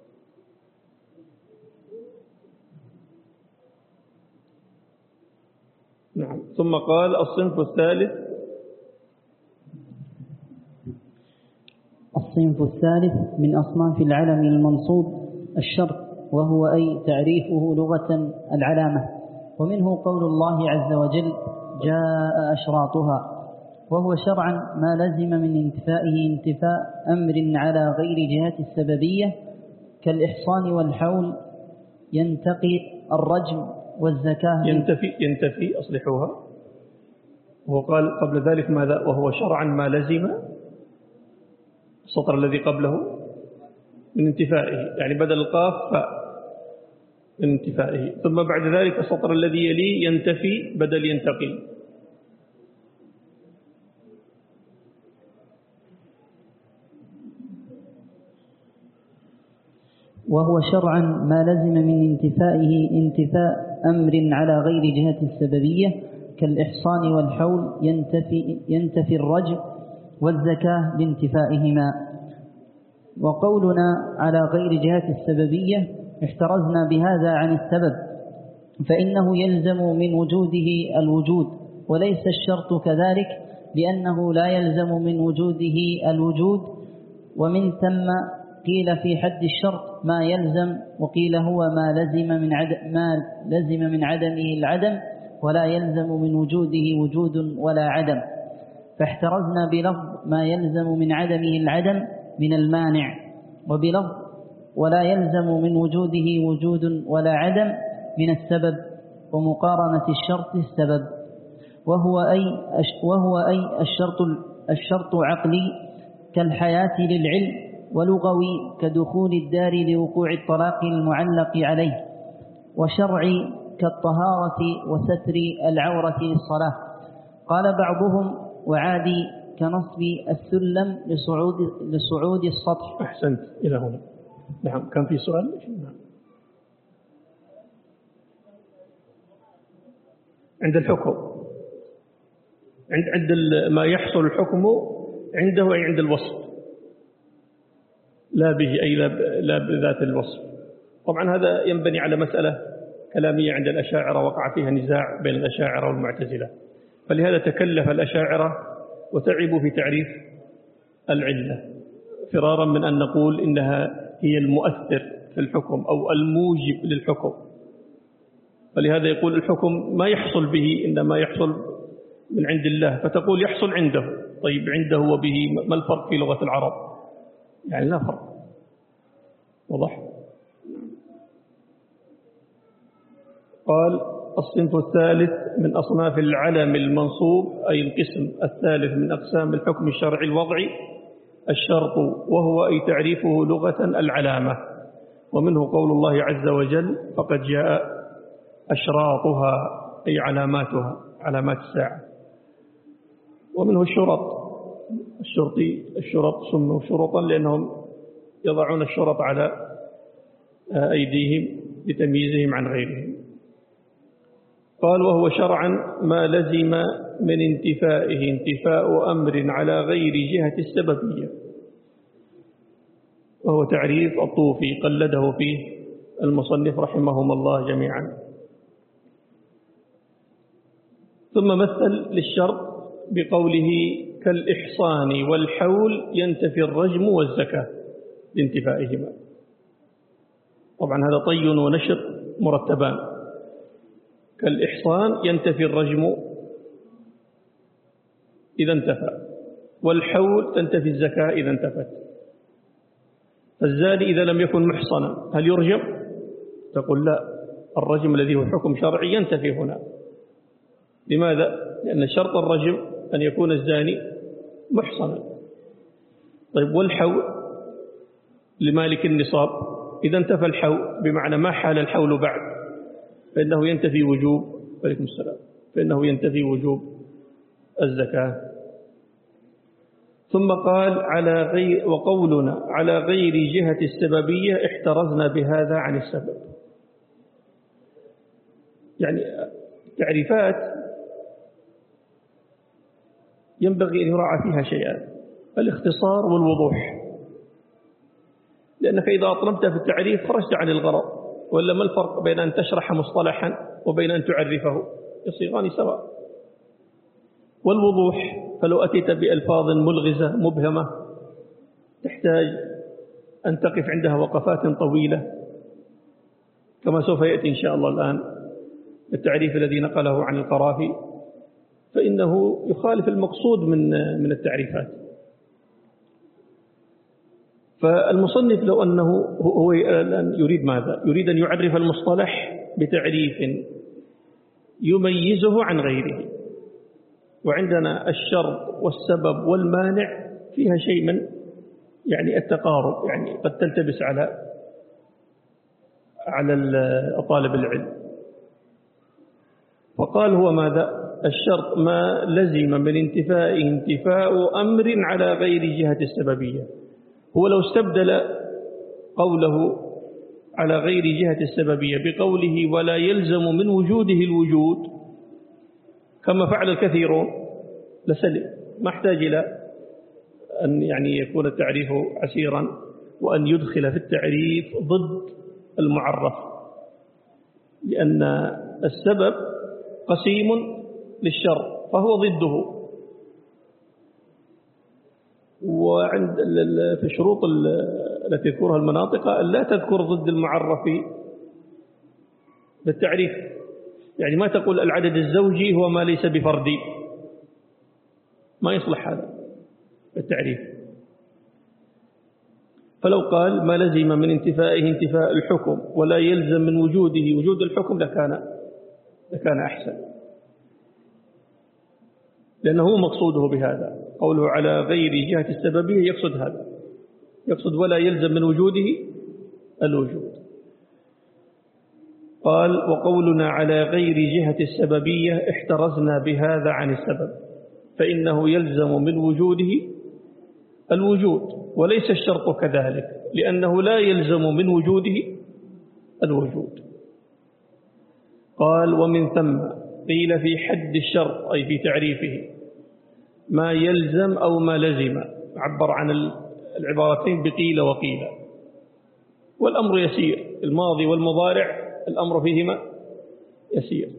نعم. ثم قال الصنف الثالث الصنف الثالث من أصناف العلم المنصوب الشرط، وهو أي تعريفه لغة العلامة، ومنه قول الله عز وجل جاء أشراطها، وهو شرعا ما لزم من انتفائه انتفاء أمر على غير جهة السببية كالإحصان والحول، ينتقي الرجم والزكاة. ينتفي ينتفي أصلحوها. وهو قال قبل ذلك ماذا؟ وهو شرعا ما لزم، السطر الذي قبله من انتفائه، يعني بدل القاف فاء من انتفائه، ثم بعد ذلك السطر الذي يليه ينتفي بدل ينتقي. وهو شرعا ما لزم من انتفائه انتفاء أمر على غير جهة السببية كالإحصان والحول ينتفي, ينتفي الرجم والزكاة بانتفائهما. وقولنا على غير جهة السببية احترزنا بهذا عن السبب، فإنه يلزم من وجوده الوجود، وليس الشرط كذلك لأنه لا يلزم من وجوده الوجود. ومن ثم قيل في حد الشرط ما يلزم، وقيل هو ما لزم من عدم ما لزم من عدمه العدم، ولا يلزم من وجوده وجود ولا عدم. فاحترزنا بلفظ ما يلزم من عدمه العدم من المانع، وبلفظ ولا يلزم من وجوده وجود ولا عدم من السبب، ومقارنة الشرط السبب، وهو أي وهو أي الشرط الشرط عقلي كالحياة للعلم، ولغوي كدخول الدار لوقوع الطلاق المعلق عليه، وشرعي كالطهارة وستر العورة للصلاة. قال بعضهم وعادي كنصب السلم لصعود لصعود السطح. أحسنت إلى هنا. نعم، كان في سؤال؟ نعم. عند الحكم، عند عند ما يحصل الحكم عنده أي عند الوصف، لا به أي لا بذات الوصف. طبعا هذا ينبني على مسألة كلامية عند الأشاعرة وقع فيها نزاع بين الأشاعرة والمعتزلة، فلهذا تكلف الأشاعرة وتعبوا في تعريف العلة فرارا من أن نقول إنها هي المؤثر في الحكم أو الموجب للحكم. فلهذا يقول الحكم ما يحصل به إنما يحصل من عند الله، فتقول يحصل عنده. طيب عنده وبه ما الفرق في لغة العرب؟ يعني لا فرق. واضح؟ قال الصنف الثالث من أصناف العلم المنصوب، أي القسم الثالث من أقسام الحكم الشرعي الوضعي، الشرط، وهو أي تعريفه لغة العلامة، ومنه قول الله عز وجل فقد جاء أشراطها أي علاماتها، علامات الساعة. ومنه الشرط، الشرطي الشرط سموا شرطا لأنهم يضعون الشرط على أيديهم لتمييزهم عن غيرهم. قال وهو شرعا ما لزم من انتفائه انتفاء أمر على غير جهة السببية، وهو تعريف الطوفي قلده فيه المصنف رحمهم الله جميعا. ثم مثل للشرط بقوله كالإحصان والحول ينتفي الرجم والزكاة لانتفائهما. طبعا هذا طي ونشر مرتبان. كالإحصان ينتفي الرجم إذا انتفى، والحول تنتفي الزكاة إذا انتفت. فالزاني إذا لم يكن محصنا هل يرجم؟ تقول لا، الرجم الذي هو حكم شرعي ينتفي هنا. لماذا؟ لأن شرط الرجم أن يكون الزاني محصنا. طيب والحول لمالك النصاب، إذا انتفى الحول بمعنى ما حال الحول بعد فإنه ينتفي وجوب، عليكم السلام، فإنه ينتفي وجوب الزكاة. ثم قال على غير وقولنا على غير جهة السببية احترزنا بهذا عن السبب. يعني تعريفات ينبغي أن يراعى فيها شيئان: الاختصار والوضوح، لأنك إذا أطلمت في التعريف خرجت عن الغرض. ولا ما الفرق بين أن تشرح مصطلحا وبين أن تعرفه؟ يصيغان سواء. والوضوح فلو أتيت بألفاظ ملغزة مبهمة تحتاج أن تقف عندها وقفات طويلة، كما سوف يأتي إن شاء الله الآن التعريف الذي نقله عن القرافي، فإنه يخالف المقصود من من التعريفات. فالمصنف لو أنه هو يريد ماذا؟ يريد أن يعرف المصطلح بتعريف يميزه عن غيره. وعندنا الشرط والسبب والمانع فيها شيء من يعني التقارب، يعني قد تلتبس على على طالب العلم. فقال هو ماذا؟ الشرط ما لزم من انتفاء انتفاء أمر على غير جهة السببية. هو لو استبدل قوله على غير جهة السببية بقوله ولا يلزم من وجوده الوجود كما فعل الكثيرون لسلم، ما احتاج إلى أن يعني يكون التعريف عسيرا وأن يدخل في التعريف ضد المعرف، لأن السبب قسيم للشر فهو ضده. وعند في الشروط التي تذكرها المناطق لا تذكر ضد المعرف بالتعريف، يعني ما تقول العدد الزوجي هو ما ليس بفردي، ما يصلح هذا بالتعريف. فلو قال ما لزم من انتفائه انتفاء الحكم ولا يلزم من وجوده وجود الحكم لكان لكان أحسن، لأنه هو مقصوده بهذا. قوله على غير جهة السببية يقصد هذا، يقصد ولا يلزم من وجوده الوجود. قال وقولنا على غير جهة السببية احترزنا بهذا عن السبب، فإنه يلزم من وجوده الوجود وليس الشرط كذلك، لأنه لا يلزم من وجوده الوجود. قال ومن ثم قيل في حد الشرط أي في تعريفه ما يلزم أو ما لزم، عبر عن العبارتين بقيل وقيل، والأمر يسير، الماضي والمضارع الأمر فيهما يسير.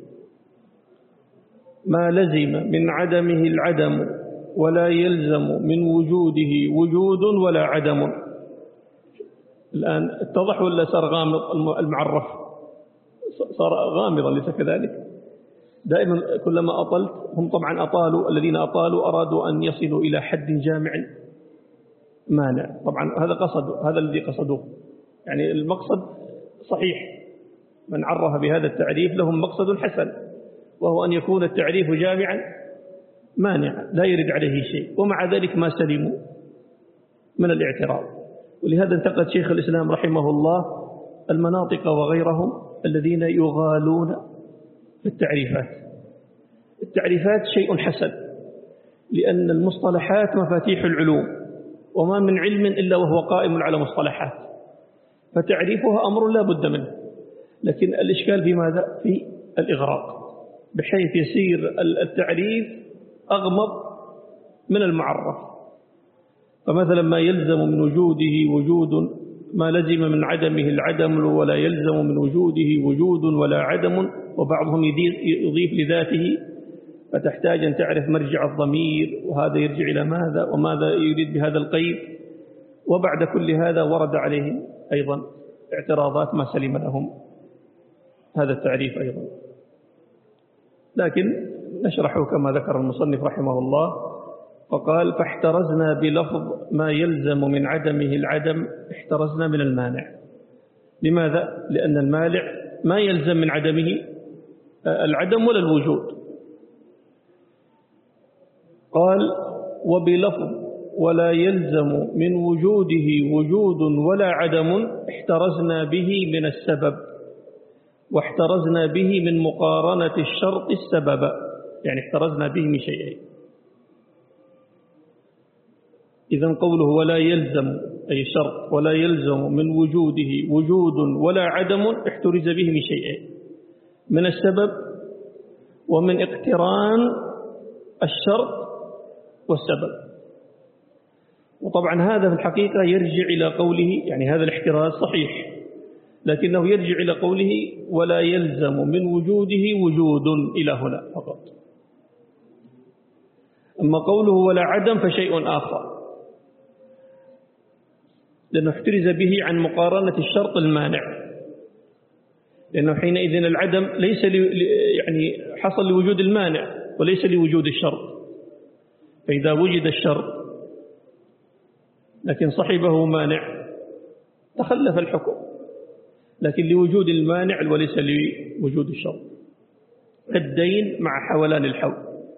ما لزم من عدمه العدم ولا يلزم من وجوده وجود ولا عدم. الآن اتضح ولا صار غامض المعرف؟ صار غامضا ليس كذلك؟ دائما كلما أطلت، هم طبعا أطالوا، الذين أطالوا أرادوا أن يصلوا إلى حد جامع مانع، طبعا هذا قصد، هذا الذي قصدوه، يعني المقصد صحيح، من عرف بهذا التعريف لهم مقصد حسن، وهو أن يكون التعريف جامعا مانعا لا يرد عليه شيء، ومع ذلك ما سلموا من الاعتراض. ولهذا انتقد شيخ الإسلام رحمه الله المناطق وغيرهم الذين يغالون في التعريفات. التعريفات شيء حسن، لأن المصطلحات مفاتيح العلوم، وما من علم إلا وهو قائم على مصطلحات، فتعريفها أمر لا بد منه. لكن الإشكال في ماذا؟ في الإغراق، بحيث يصير التعريف أغمض من المعرف. فمثلا ما يلزم من وجوده وجود، ما لزم من عدمه العدم ولا يلزم من وجوده وجود ولا عدم، وبعضهم يضيف لذاته، فتحتاج أن تعرف مرجع الضمير، وهذا يرجع إلى ماذا وماذا يريد بهذا القيد. وبعد كل هذا ورد عليهم أيضا اعتراضات ما سلم لهم هذا التعريف أيضا. لكن نشرحه كما ذكر المصنف رحمه الله، فقال فاحترزنا بلفظ ما يلزم من عدمه العدم، احترزنا من المانع. لماذا؟ لأن المانع ما يلزم من عدمه العدم ولا الوجود. قال وبلفظ ولا يلزم من وجوده وجود ولا عدم احترزنا به من السبب، واحترزنا به من مقارنة الشرط السبب، يعني احترزنا به من شيئين. إذن قوله ولا يلزم أي شرط ولا يلزم من وجوده وجود ولا عدم احترز به من شيئين، من السبب ومن اقتران الشرط والسبب. وطبعا هذا في الحقيقة يرجع إلى قوله، يعني هذا الاحتراز صحيح، لكنه يرجع إلى قوله ولا يلزم من وجوده وجود إلى هنا فقط. أما قوله ولا عدم فشيء آخر، لأنه احترز به عن مقارنة الشرط المانع، لأنه حينئذ العدم ليس يعني حصل لوجود المانع وليس لوجود الشرط. فإذا وجد الشرط لكن صحبه مانع تخلف الحكم، لكن لوجود المانع وليس لوجود الشرط، كالدين مع حولان الحول.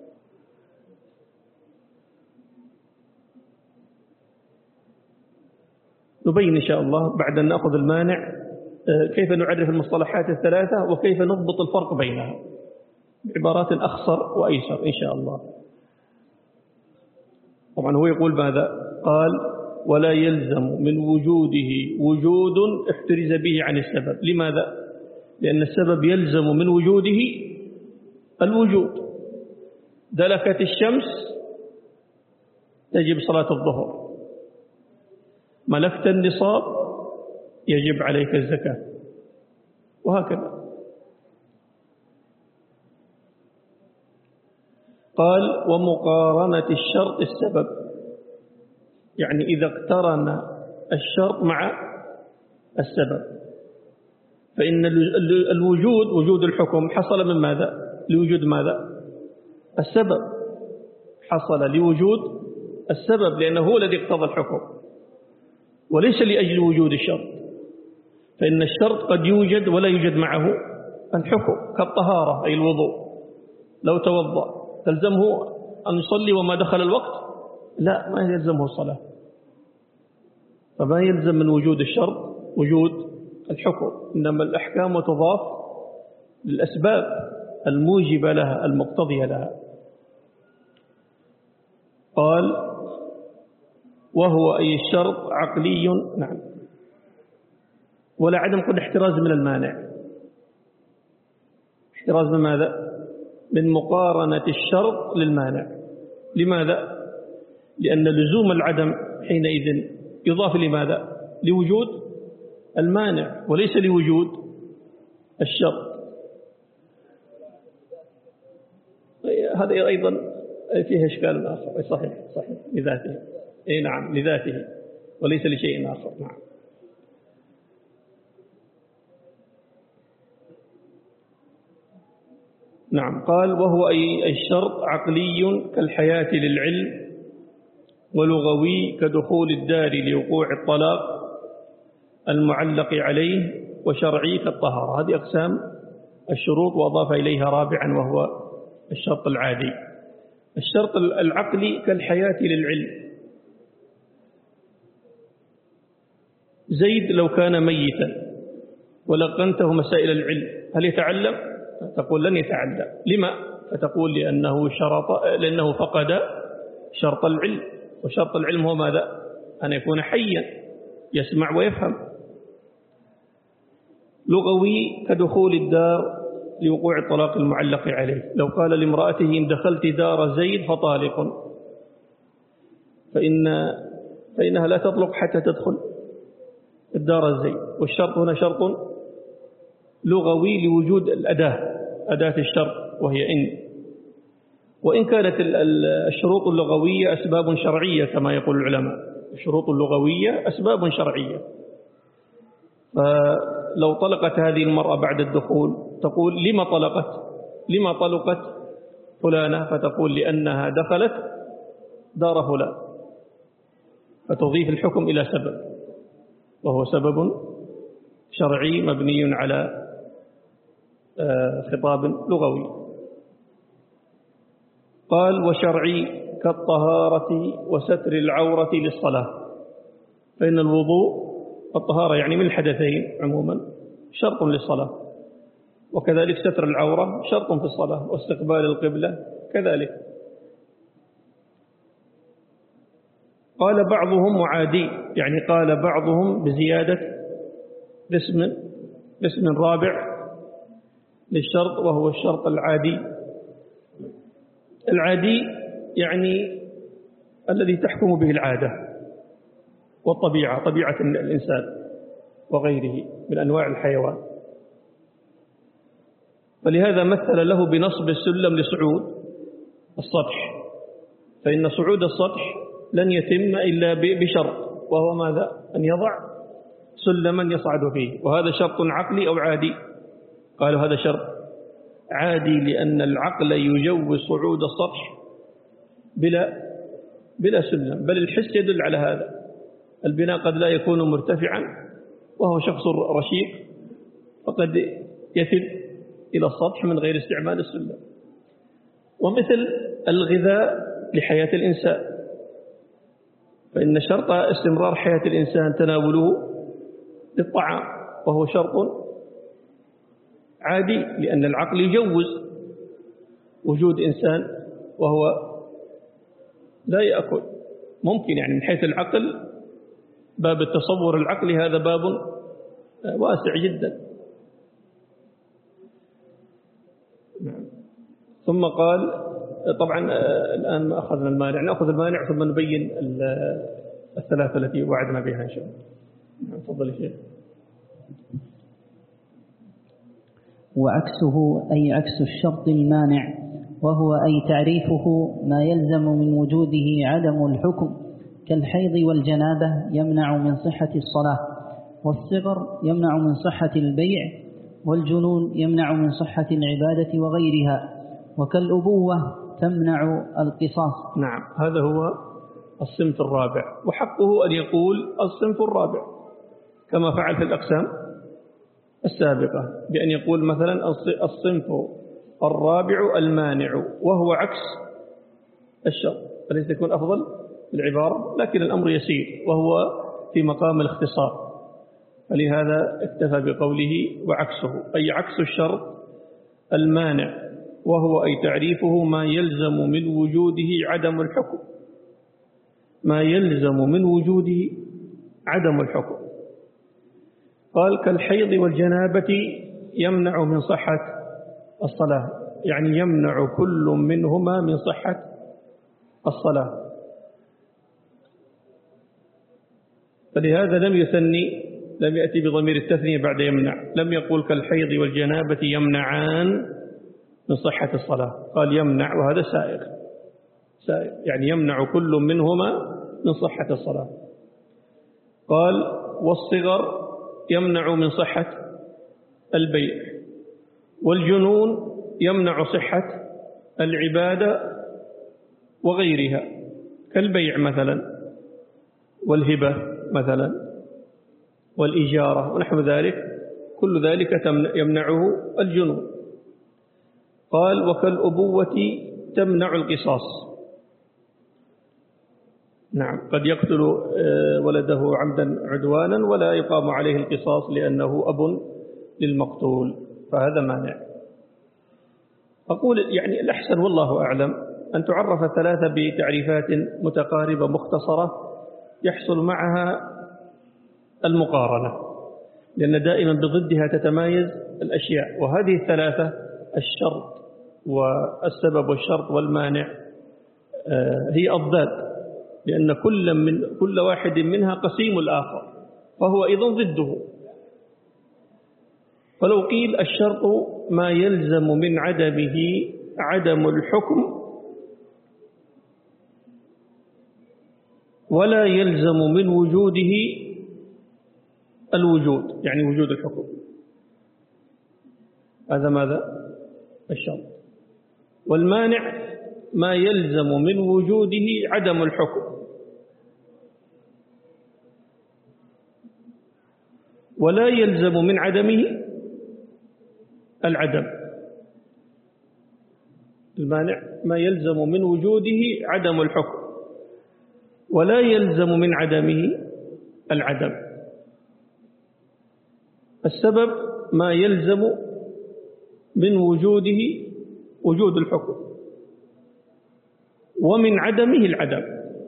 نبين إن شاء الله بعد أن نأخذ المانع كيف نعرف المصطلحات الثلاثة وكيف نضبط الفرق بينها بعبارات أخصر وأيسر إن شاء الله. طبعا هو يقول ماذا؟ قال ولا يلزم من وجوده وجود احترز به عن السبب. لماذا؟ لأن السبب يلزم من وجوده الوجود. دلكت الشمس تجب صلاة الظهر، ملكت النصاب يجب عليك الزكاة، وهكذا. قال ومقارنة الشرط السبب، يعني إذا اقترن الشرط مع السبب، فإن الوجود وجود الحكم حصل من ماذا؟ لوجود ماذا؟ السبب، حصل لوجود السبب، لأنه هو الذي اقتضى الحكم وليس لأجل وجود الشرط. فإن الشرط قد يوجد ولا يوجد معه الحكم، كالطهارة أي الوضوء، لو توضأ تلزمه أن يصلي وما دخل الوقت؟ لا، ما يلزمه الصلاة. فما يلزم من وجود الشرط وجود الحكم، إنما الأحكام تضاف للأسباب الموجبة لها المقتضية لها. قال وهو أي الشرط عقلي، نعم، ولا عدم قد احتراز من المانع. احتراز من ماذا؟ من مقارنة الشرط للمانع. لماذا؟ لأن لزوم العدم حينئذ يضاف لماذا؟ لوجود المانع وليس لوجود الشرط. هذا أيضا فيه إشكال آخر. صحيح صحيح لذاته، أي نعم لذاته وليس لشيء آخر. نعم. نعم. قال وهو أي الشرط عقلي كالحياة للعلم، ولغوي كدخول الدار لوقوع الطلاق المعلق عليه، وشرعي كالطهارة. هذه أقسام الشروط، وأضاف إليها رابعا وهو الشرط العادي. الشرط العقلي كالحياة للعلم. زيد لو كان ميتا ولقنته مسائل العلم هل يتعلم؟ تقول لن يتعلم. لما؟ فتقول لأنه شرط لأنه فقد شرط العلم، وشرط العلم هو ماذا؟ أن يكون حيا يسمع ويفهم. لغوي كدخول الدار لوقوع الطلاق المعلق عليه. لو قال لامرأته إن دخلت دار زيد فطالق، فإن فإنها لا تطلق حتى تدخل الدار زيد. والشرط هنا شرط لغوي لوجود الأداة، أداة الشرط وهي إن. وإن كانت الشروط اللغوية أسباب شرعية كما يقول العلماء، الشروط اللغوية أسباب شرعية. فلو طلقت هذه المرأة بعد الدخول تقول لما طلقت؟ لما طلقت فلانة؟ فتقول لأنها دخلت دار فلان، فتضيف الحكم إلى سبب، وهو سبب شرعي مبني على خطاب لغوي. قال وشرعي كالطهارة وستر العورة للصلاة. فإن الوضوء الطهارة يعني من الحدثين عموما شرط للصلاة، وكذلك ستر العورة شرط في الصلاة، واستقبال القبلة كذلك. قال بعضهم معادي، يعني قال بعضهم بزيادة اسم اسم رابع للشرط وهو الشرط العادي. العادي يعني الذي تحكم به العادة والطبيعة، طبيعة الإنسان وغيره من أنواع الحيوان. فلهذا مثل له بنصب السلم لصعود السطح، فإن صعود السطح لن يتم إلا بشرط، وهو ماذا؟ أن يضع سلما يصعد فيه، وهذا شرط عقلي أو عادي؟ قالوا هذا شرط عادي، لأن العقل يجوز صعود السطح بلا بلا سلم، بل الحس يدل على هذا. البناء قد لا يكون مرتفعا وهو شخص رشيق، فقد يثب إلى السطح من غير استعمال السلم. ومثل الغذاء لحياة الإنسان، فإن شرط استمرار حياة الإنسان تناوله للطعام، وهو شرط عادي، لأن العقل يجوز وجود إنسان وهو لا يأكل. ممكن يعني من حيث العقل باب التصور العقلي هذا باب واسع جدا. ثم قال طبعا الآن ما أخذنا المانع، نأخذ المانع ثم نبين الثلاثة التي وعدنا بها إن شاء الله. تفضل يا شيخ. وعكسه أي عكس الشرط المانع، وهو أي تعريفه ما يلزم من وجوده عدم الحكم، كالحيض والجنابة يمنع من صحة الصلاة، والصغر يمنع من صحة البيع، والجنون يمنع من صحة العبادة وغيرها، وكالأبوة تمنع القصاص. نعم، هذا هو الصنف الرابع، وحقه أن يقول الصنف الرابع كما فعل في الأقسام السابقة، بأن يقول مثلا الصنف الرابع المانع، وهو عكس الشرط، فليس يكون أفضل العبارة، لكن الأمر يسير وهو في مقام الاختصار، فلهذا اكتفى بقوله وعكسه أي عكس الشرط المانع، وهو أي تعريفه ما يلزم من وجوده عدم الحكم، ما يلزم من وجوده عدم الحكم. قال كالحيض والجنابة يمنع من صحة الصلاة، يعني يمنع كل منهما من صحة الصلاة، فلهذا لم يثني، لم يأتي بضمير التثنية بعد يمنع، لم يقول كالحيض والجنابة يمنعان من صحة الصلاة، قال يمنع، وهذا سائغ سائغ يعني يمنع كل منهما من صحة الصلاة. قال والصغر يمنع من صحة البيع، والجنون يمنع صحة العبادة وغيرها، كالبيع مثلا، والهبة مثلا، والإجارة ونحو ذلك، كل ذلك يمنعه الجنون. قال وكالأبوة تمنع القصاص، نعم، قد يقتل ولده عمدا عدوانا ولا يقام عليه القصاص لأنه أب للمقتول، فهذا مانع. أقول يعني الأحسن والله أعلم أن تعرف الثلاثة بتعريفات متقاربة مختصرة يحصل معها المقارنة، لأن دائما بضدها تتمايز الأشياء، وهذه الثلاثة الشرط والسبب والشرط والمانع هي أضداد، لأن كل من كل واحد منها قسيم الآخر، فهو أيضا ضده. فلو قيل الشرط ما يلزم من عدمه عدم الحكم، ولا يلزم من وجوده الوجود، يعني وجود الحكم، هذا ماذا؟ الشرط. والمانع ما يلزم من وجوده عدم الحكم، ولا يلزم من عدمه العدم. المانع ما يلزم من وجوده عدم الحكم، ولا يلزم من عدمه العدم. السبب ما يلزم من وجوده وجود الحكم، ومن عدمه العدم،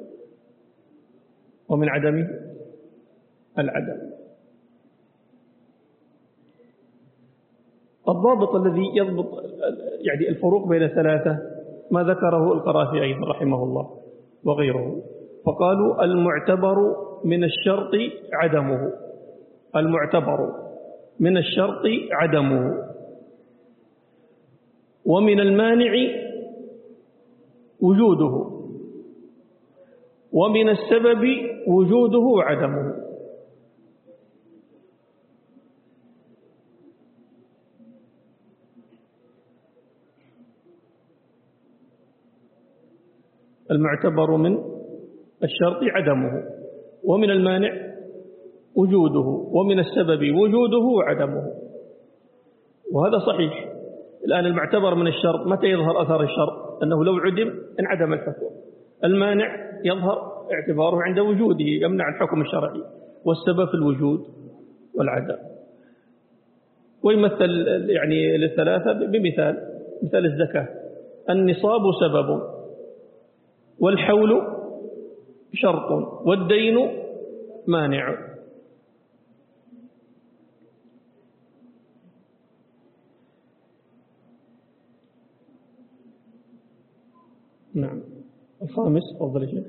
ومن عدمه العدم. الضابط الذي يضبط يعني الفروق بين الثلاثة ما ذكره القرافي أيضا رحمه الله وغيره، فقالوا المعتبر من الشرط عدمه، المعتبر من الشرط عدمه، ومن المانع وجوده، ومن السبب وجوده وعدمه. المعتبر من الشرط عدمه، ومن المانع وجوده، ومن السبب وجوده وعدمه، وهذا صحيح. الآن المعتبر من الشرط متى يظهر أثر الشرط؟ أنه لو عدم انعدم الحكم. المانع يظهر اعتباره عند وجوده، يمنع الحكم الشرعي، والسبب في الوجود والعدم. ويمثل يعني للثلاثة بمثال، مثال الزكاة، النصاب سبب، والحول شرط، والدين مانع. نعم. الخامس تفضل يا شيخ.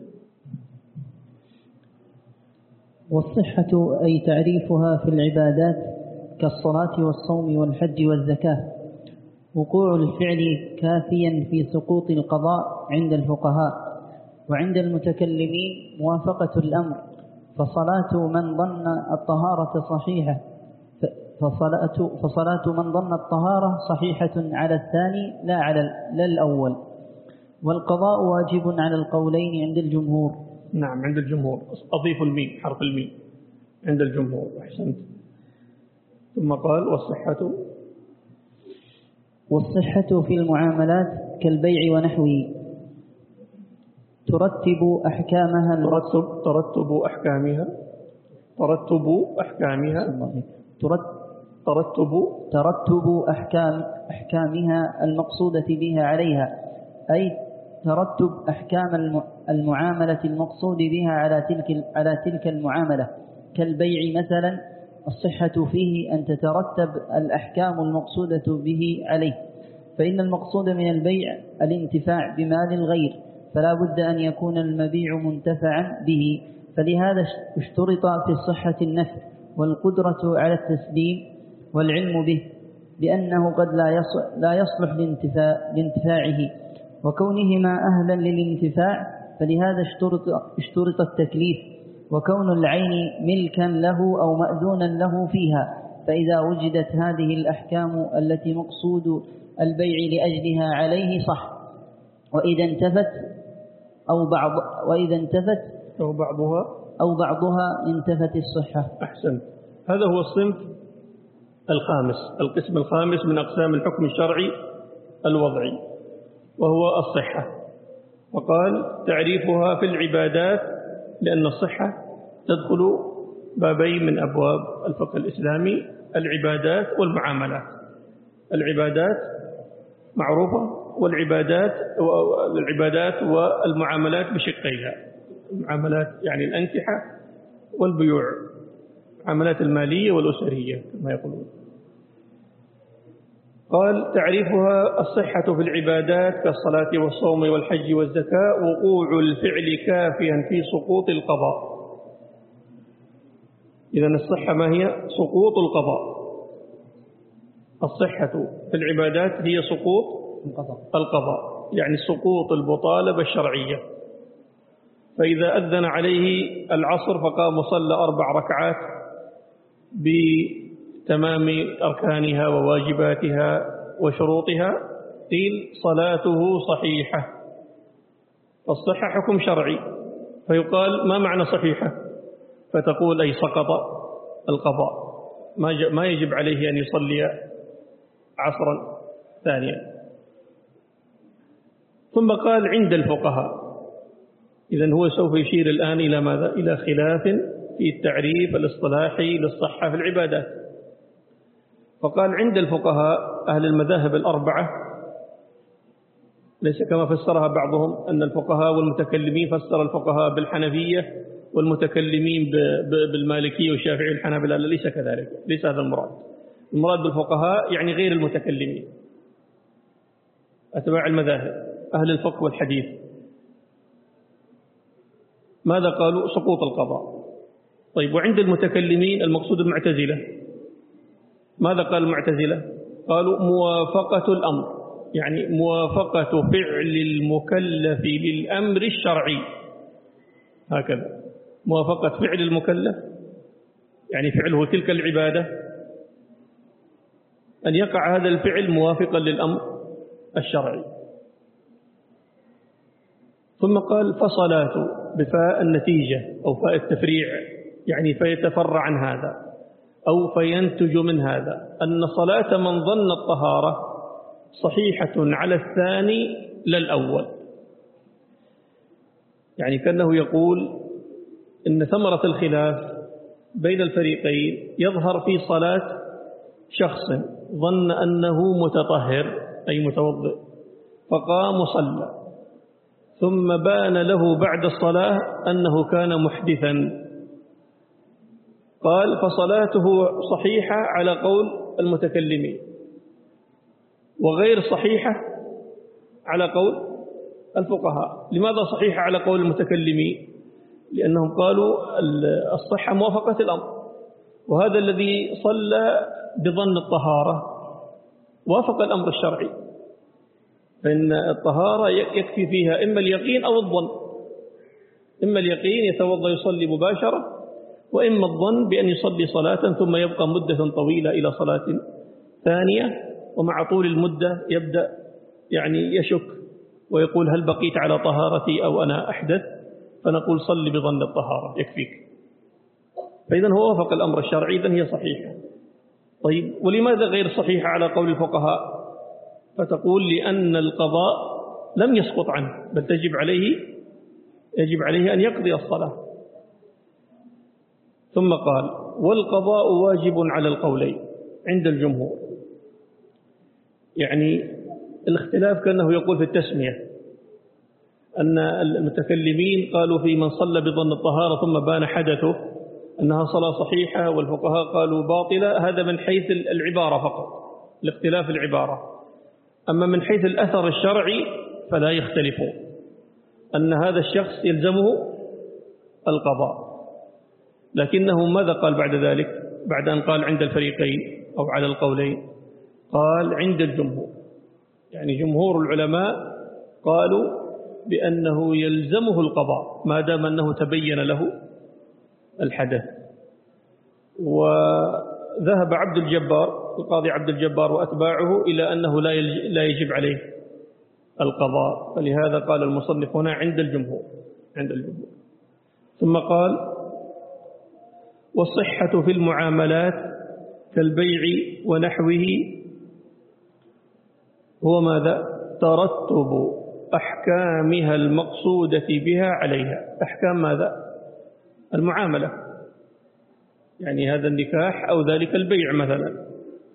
والصحة أي تعريفها في العبادات كالصلاة والصوم والحج والزكاة، وقوع الفعل كافيا في سقوط القضاء عند الفقهاء، وعند المتكلمين موافقة الأمر، فصلاة من ظن الطهارة صحيحة فصلاة, فصلاة من ظن الطهارة صحيحة على الثاني لا على لا الأول، والقضاء واجب على القولين عند الجمهور. نعم عند الجمهور، أضيف الميم حرف الميم عند الجمهور. أحسنت. ثم قال والصحة والصحة في المعاملات كالبيع ونحوه ترتب أحكامها ترتب ترتب أحكامها ترتب أحكامها ترتب ترتب أحكام أحكامها المقصودة بها عليها، أي ترتب أحكام المعاملة المقصود بها على تلك على تلك المعاملة، كالبيع مثلا الصحة فيه أن تترتب الأحكام المقصودة به عليه، فإن المقصود من البيع الانتفاع بمال الغير، فلا بد أن يكون المبيع منتفعا به، فلهذا اشترط في الصحة النفع والقدرة على التسليم والعلم به، لأنه قد لا يصلح لانتفاعه، وكونهما أهلا للانتفاع فلهذا اشترط, اشترط التكليف، وكون العين ملكا له أو مأذونا له فيها، فإذا وجدت هذه الأحكام التي مقصود البيع لأجلها عليه صح، وإذا انتفت أو بعض وإذا انتفت أو بعضها أو بعضها انتفت الصحة. أحسن. هذا هو الصنف الخامس، القسم الخامس من أقسام الحكم الشرعي الوضعي، وهو الصحة. وقال تعريفها في العبادات، لأن الصحة تدخل بابين من أبواب الفقه الإسلامي، العبادات والمعاملات. العبادات معروفة، والعبادات والعبادات والمعاملات بشقيها، المعاملات يعني الأنكحة والبيوع، المعاملات المالية والأسرية كما يقولون. قال تعريفها الصحة في العبادات كالصلاة والصوم والحج والزكاة، وقوع الفعل كافيا في سقوط القضاء. إذن الصحة ما هي؟ سقوط القضاء. الصحة في العبادات هي سقوط القضاء، يعني سقوط المطالبة الشرعية. فإذا أذن عليه العصر فقام صلى أربع ركعات بتمام أركانها وواجباتها وشروطها، قيل صلاته صحيحة. الصحة حكم شرعي، فيقال ما معنى صحيحة؟ فتقول أي سقط القضاء، ما يجب عليه أن يصلي عصرا ثانيا. ثم قال عند الفقهاء. إذن هو سوف يشير الآن إلى ماذا؟ إلى خلاف في التعريف الاصطلاحي للصحة في العبادات. فقال عند الفقهاء أهل المذاهب الأربعة، ليس كما فسرها بعضهم أن الفقهاء والمتكلمين، فسر الفقهاء بالحنفية والمتكلمين بالمالكية والشافعية والحنابلة، ليس كذلك، ليس هذا المراد. المراد بالفقهاء يعني غير المتكلمين، أتباع المذاهب، أهل الفقه والحديث. ماذا قالوا؟ سقوط القضاء. طيب وعند المتكلمين المقصود المعتزلة، ماذا قال المعتزلة؟ قالوا موافقة الأمر، يعني موافقة فعل المكلف للأمر الشرعي، هكذا موافقة فعل المكلف، يعني فعله تلك العبادة أن يقع هذا الفعل موافقا للأمر الشرعي. ثم قال فصلاة بفاء النتيجة أو فاء التفريع، يعني فيتفرع عن هذا أو فينتج من هذا أن صلاة من ظن الطهارة صحيحة على الثاني لا الأول. يعني كأنه يقول إن ثمرة الخلاف بين الفريقين يظهر في صلاة شخص ظن أنه متطهر أي متوضئ فقام وصلى، ثم بان له بعد الصلاة أنه كان محدثا قال فصلاته صحيحة على قول المتكلمين، وغير صحيحة على قول الفقهاء. لماذا صحيحة على قول المتكلمين؟ لأنهم قالوا الصحة موافقة الأمر، وهذا الذي صلى بظن الطهارة وافق الأمر الشرعي، فإن الطهارة يكفي فيها إما اليقين أو الظن، إما اليقين يتوضأ يصلي مباشرة، وإما الظن بأن يصلي صلاة ثم يبقى مدة طويلة إلى صلاة ثانية، ومع طول المدة يبدأ يعني يشك ويقول هل بقيت على طهارتي أو أنا أحدث، فنقول صلي بظن الطهارة يكفيك. فإذا هو وافق الأمر الشرعي، إذن هي صحيحة. طيب ولماذا غير صحيحة على قول الفقهاء؟ فتقول لأن القضاء لم يسقط عنه، بل تجب عليه يجب عليه أن يقضي الصلاة. ثم قال والقضاء واجب على القولين عند الجمهور. يعني الاختلاف كأنه يقول في التسمية، أن المتكلمين قالوا في من صلى بظن الطهارة ثم بان حدثه أنها صلاة صحيحة، والفقهاء قالوا باطلة. هذا من حيث العبارة فقط، الاختلاف العبارة. أما من حيث الأثر الشرعي فلا يختلفون، أن هذا الشخص يلزمه القضاء. لكنه ماذا قال بعد ذلك؟ بعد أن قال عند الفريقين أو على القولين، قال عند الجمهور. يعني جمهور العلماء قالوا بأنه يلزمه القضاء ما دام أنه تبين له الحدث. وذهب عبد الجبار القاضي عبد الجبار وأتباعه إلى أنه لا يجب عليه القضاء، فلهذا قال المصنف هنا عند الجمهور عند الجمهور. ثم قال والصحة في المعاملات كالبيع ونحوه هو ماذا؟ ترتب أحكامها المقصودة بها عليها. أحكام ماذا؟ المعاملة، يعني هذا النكاح أو ذلك البيع مثلا.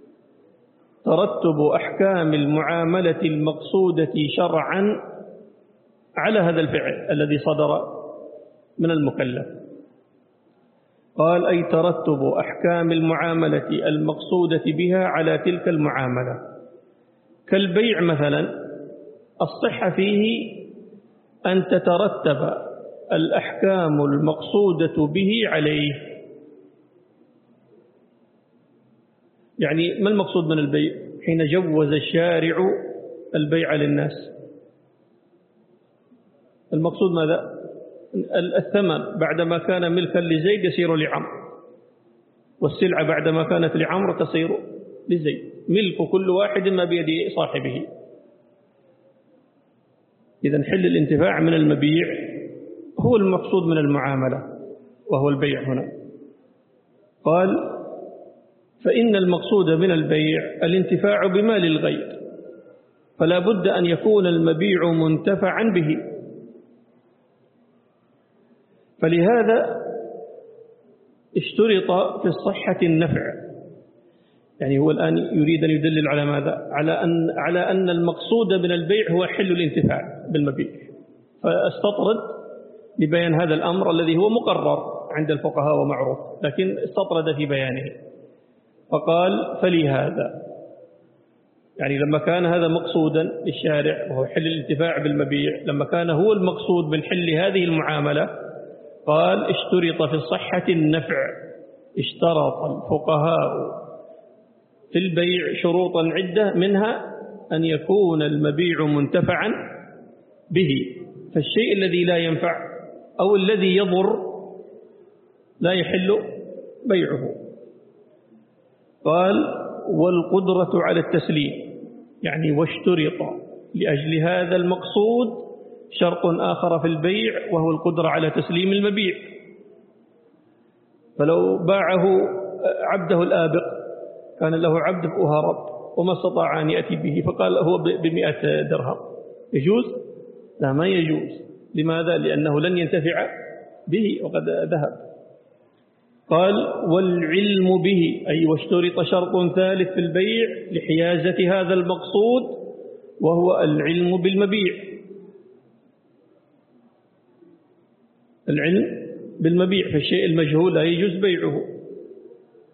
ترتب أحكام المعاملة المقصودة شرعا على هذا الفعل الذي صدر من المكلف. قال أي ترتب أحكام المعاملة المقصودة بها على تلك المعاملة. كالبيع مثلا الصحة فيه أن تترتب الأحكام المقصودة به عليه. يعني ما المقصود من البيع؟ حين جوز الشارع البيع للناس، المقصود ماذا؟ الثمن بعدما كان ملكا لزيد يصير لعمرو، والسلعة بعدما كانت لعمرو تصير لزيد، ملك كل واحد ما بيد صاحبه. إذن حل الانتفاع من المبيع هو المقصود من المعاملة، وهو البيع هنا. قال فإن المقصود من البيع الانتفاع بمال الغير، فلا بد أن يكون المبيع منتفعا به. فلهذا اشترط في الصحة النفع. يعني هو الآن يريد أن يدلل على ماذا؟ على أن, على أن المقصود من البيع هو حل الانتفاع بالمبيع، فاستطرد لبيان هذا الأمر الذي هو مقرر عند الفقهاء ومعروف، لكن استطرد في بيانه فقال فلهذا، يعني لما كان هذا مقصودا للشارع وهو حل الانتفاع بالمبيع، لما كان هو المقصود من حل هذه المعاملة، قال اشترط في الصحة النفع. اشترط الفقهاء في البيع شروطا عدة، منها أن يكون المبيع منتفعا به، فالشيء الذي لا ينفع أو الذي يضر لا يحل بيعه. قال والقدرة على التسليم، يعني واشترط لأجل هذا المقصود شرط آخر في البيع، وهو القدرة على تسليم المبيع. فلو باعه عبده الآبق، كان له عبد وهرب وما استطاع أن يأتي به، فقال هو بمئة درهم، يجوز؟ لا، ما يجوز. لماذا؟ لأنه لن ينتفع به وقد ذهب. قال والعلم به، أي واشترط شرط ثالث في البيع لحيازة هذا المقصود، وهو العلم بالمبيع. العلم بالمبيع، فالشيء المجهول لا يجوز بيعه.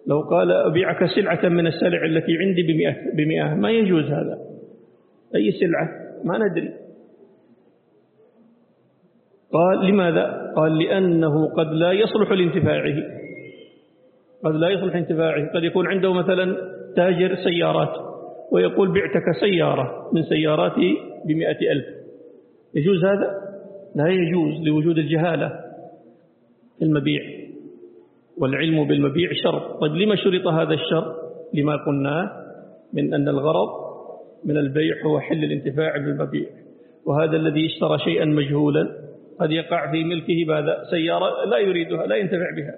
لو قال أبيعك سلعة من السلع التي عندي بمئة, بمئة ما يجوز هذا. أي سلعة ما ندري. قال لماذا؟ قال لأنه قد لا يصلح لانتفاعه، قد لا يصلح لانتفاعه. قد يكون عنده مثلا تاجر سيارات ويقول بعتك سيارة من سياراتي بمئة ألف، يجوز هذا؟ لا يجوز لوجود الجهالة في المبيع، والعلم بالمبيع شرط. طيب لما شرط هذا الشرط؟ لما قلناه من أن الغرض من البيع هو حل الانتفاع بالمبيع، وهذا الذي اشترى شيئا مجهولا قد يقع في ملكه ماذا؟ سيارة لا يريدها لا ينتفع بها.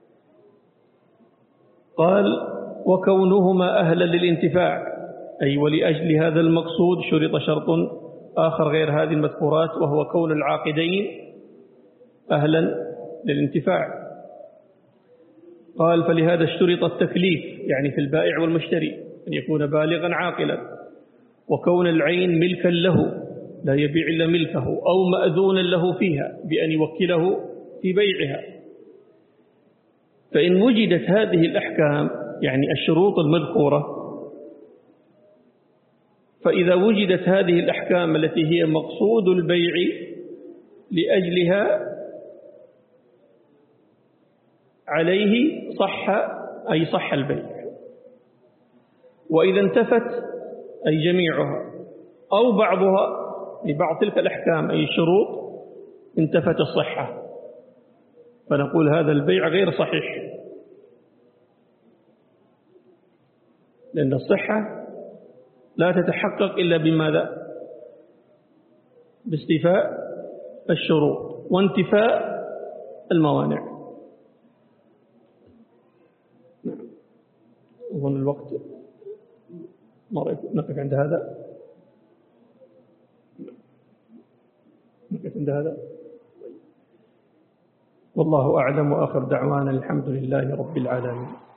قال وكونهما أهلا للانتفاع، أي ولأجل هذا المقصود شرط شرط آخر غير هذه المذكورات، وهو كون العاقدين أهلا للانتفاع. قال فلهذا اشترط التكليف، يعني في البائع والمشتري أن يكون بالغا عاقلا، وكون العين ملكا له لا يبيع إلا ملكه، أو مأذونا له فيها بأن يوكله في بيعها. فإن وجدت هذه الأحكام يعني الشروط المذكورة، فإذا وجدت هذه الأحكام التي هي مقصود البيع لأجلها عليه صح، أي صح البيع. وإذا انتفت أي جميعها أو بعضها لبعض تلك الأحكام أي الشروط انتفت الصحة، فنقول هذا البيع غير صحيح، لأن الصحة لا تتحقق إلا بماذا؟ باستيفاء الشروط وانتفاء الموانع. أظن الوقت نقف عند هذا، نقف عند هذا. والله أعلم، وآخر دعوانا الحمد لله رب العالمين.